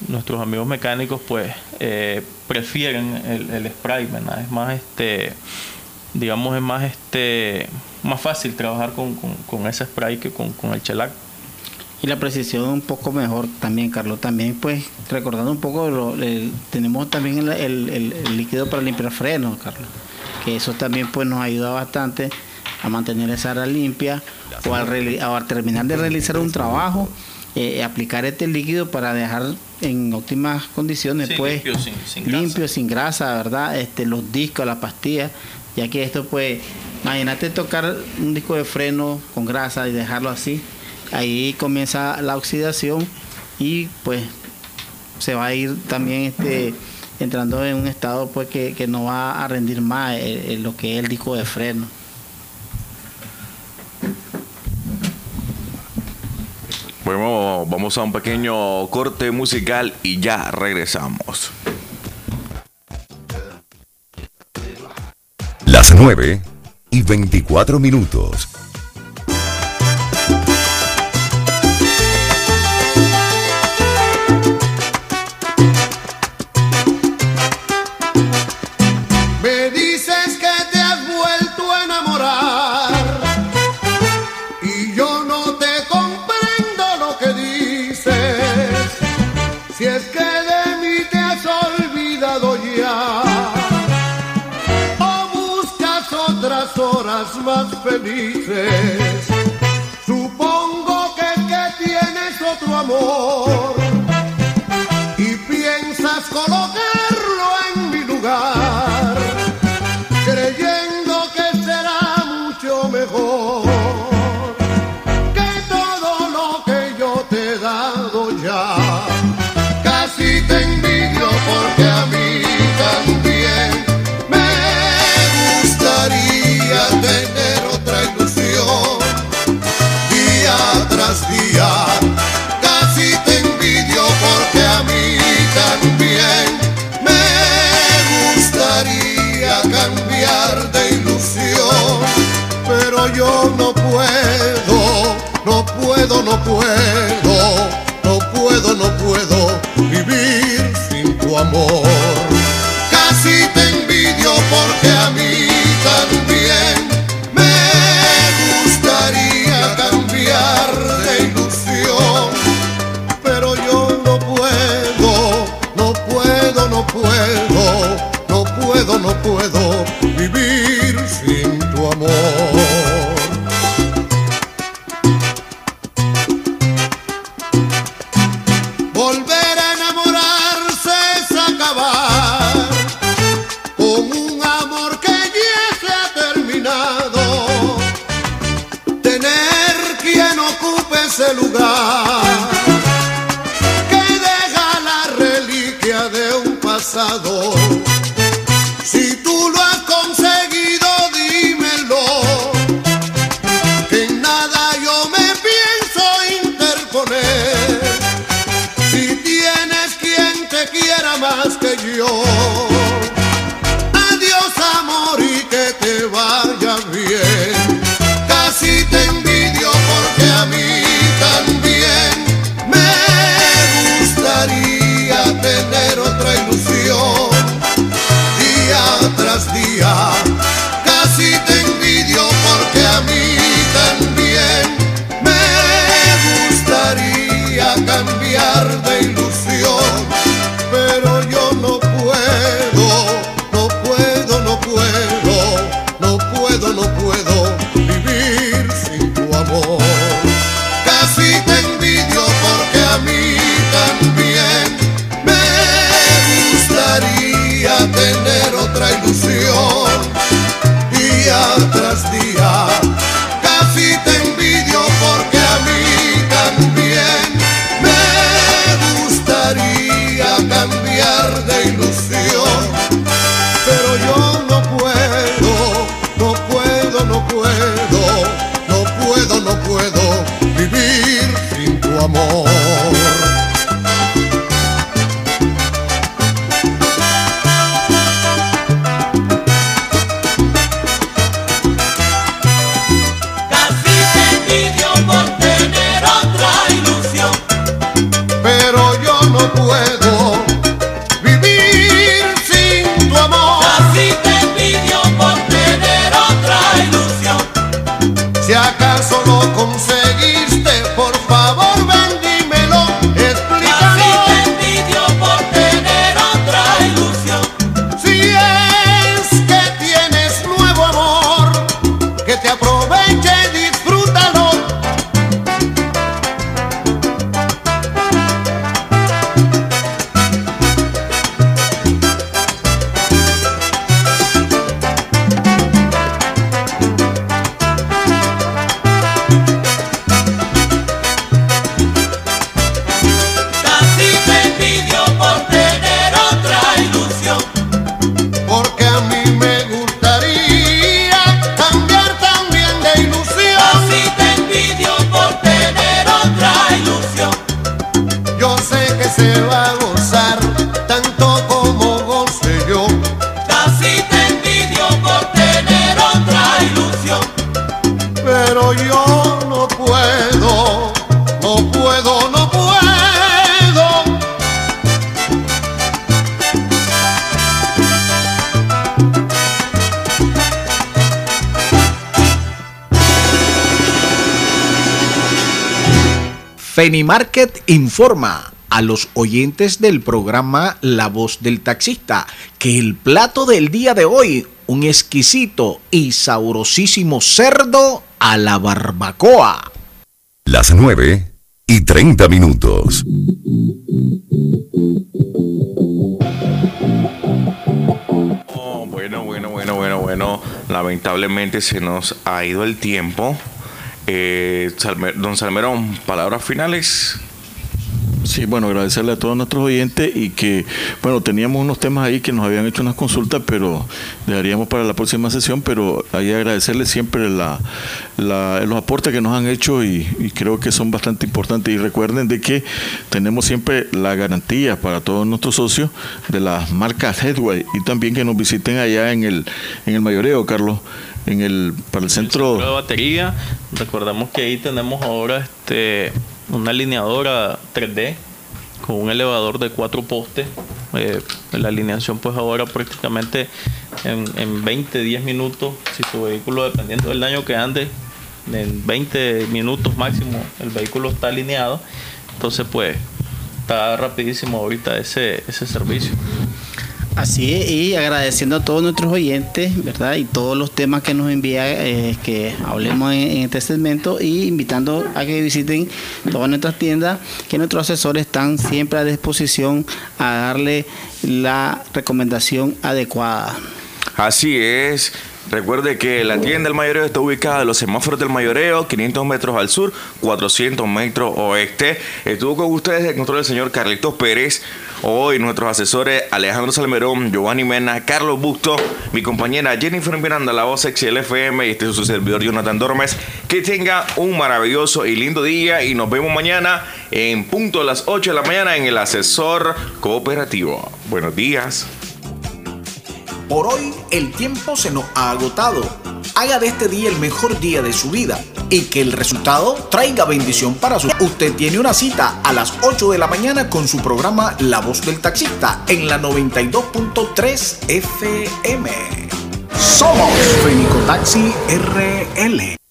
nuestros amigos mecánicos pues eh, prefieren el, el spray, ¿verdad? Es más este digamos es más este más fácil trabajar con, con, con ese spray que con, con el shellac. Y la precisión un poco mejor también, Carlos. También, pues, recordando un poco, lo, el, tenemos también el, el, el, el líquido para limpiar frenos, Carlos. Que eso también, pues, nos ayuda bastante a mantener esa área limpia o al, o al terminar de realizar un trabajo, eh, aplicar este líquido para dejar en óptimas condiciones, sí, pues, limpio, sin, sin limpio, grasa. sin grasa, ¿verdad? Este, los discos, las pastillas, ya que esto, pues, imagínate tocar un disco de freno con grasa y dejarlo así. Ahí comienza la oxidación y pues se va a ir también este entrando en un estado pues que, que no va a rendir más el, el, lo que es el disco de freno. Bueno, vamos a un pequeño corte musical y ya regresamos. Las nueve y veinticuatro minutos. Más felices. Supongo que, que tienes otro amor y piensas colocarlo en mi lugar, creyendo que será mucho mejor que todo lo que yo te he dado ya. Casi te envidio porque a mí también me gustaría tener otra ilusión día tras día. Casi te envidio porque a mí también me gustaría cambiar de ilusión, pero yo no puedo, no puedo, no puedo, no puedo, no puedo vivir sin tu amor. Casi te envidio porque a mí también me gustaría cambiar de ilusión, pero yo no puedo, no puedo, no puedo, no puedo, no puedo vivir sin tu amor. Volver a enamorarse es acabar con un amor que ya se ha terminado. Tener quien ocupe ese lugar que deja la reliquia de un pasado. Si tú lo has conseguido, dímelo, que en nada yo me pienso interponer. Si tienes quien te quiera más que yo, adiós amor y que te vaya bien. Casi te envidio porque a mí también me gustaría tener otra ilusión día tras día. Casi te envidio porque a mí también me gustaría cambiar de ilusión, pero yo no puedo, no puedo, no puedo, no puedo, no puedo vivir sin tu amor. Casi te envidio porque a mí también me gustaría tener otra ilusión pero yo no puedo, no puedo, no puedo. Fenimarket informa a los oyentes del programa La Voz del Taxista que el plato del día de hoy, un exquisito y sabrosísimo cerdo a la barbacoa. Las nueve y treinta minutos. Oh, bueno, bueno, bueno, bueno, bueno. Lamentablemente se nos ha ido el tiempo. Eh, Salmer, don Salmerón, palabras finales. Sí, bueno, agradecerle a todos nuestros oyentes y que, bueno, teníamos unos temas ahí que nos habían hecho unas consultas, pero dejaríamos para la próxima sesión, pero ahí agradecerles siempre la, la, los aportes que nos han hecho y, y creo que son bastante importantes. Y recuerden de que tenemos siempre la garantía para todos nuestros socios de las marcas Headway y también que nos visiten allá en el, en el mayoreo, Carlos. En el para el centro, el centro de batería. Recordamos que ahí tenemos ahora este una alineadora tres D con un elevador de cuatro postes. Eh, la alineación pues ahora prácticamente en, en veinte, diez minutos, si tu vehículo, dependiendo del daño que ande, en veinte minutos máximo el vehículo está alineado. Entonces pues está rapidísimo ahorita ese, ese servicio. Así es, y agradeciendo a todos nuestros oyentes, ¿verdad? Y todos los temas que nos envía, eh, que hablemos en, en este segmento, y invitando a que visiten todas nuestras tiendas, que nuestros asesores están siempre a disposición a darle la recomendación adecuada. Así es. Recuerde que la tienda del mayoreo está ubicada en los semáforos del mayoreo, quinientos metros al sur, cuatrocientos metros oeste. Estuvo con ustedes el control del señor Carlitos Pérez. Hoy nuestros asesores Alejandro Salmerón, Giovanni Mena, Carlos Busto, mi compañera Jennifer Miranda, la voz sexy del F M, y este es su servidor Jonathan Dormes. Que tenga un maravilloso y lindo día y nos vemos mañana en punto a las ocho de la mañana en el Asesor Cooperativo. Buenos días. Por hoy el tiempo se nos ha agotado. Haga de este día el mejor día de su vida y que el resultado traiga bendición para su... Usted tiene una cita a las ocho de la mañana con su programa La Voz del Taxista en la noventa y dos punto tres F M. Somos Fenicotaxi R L.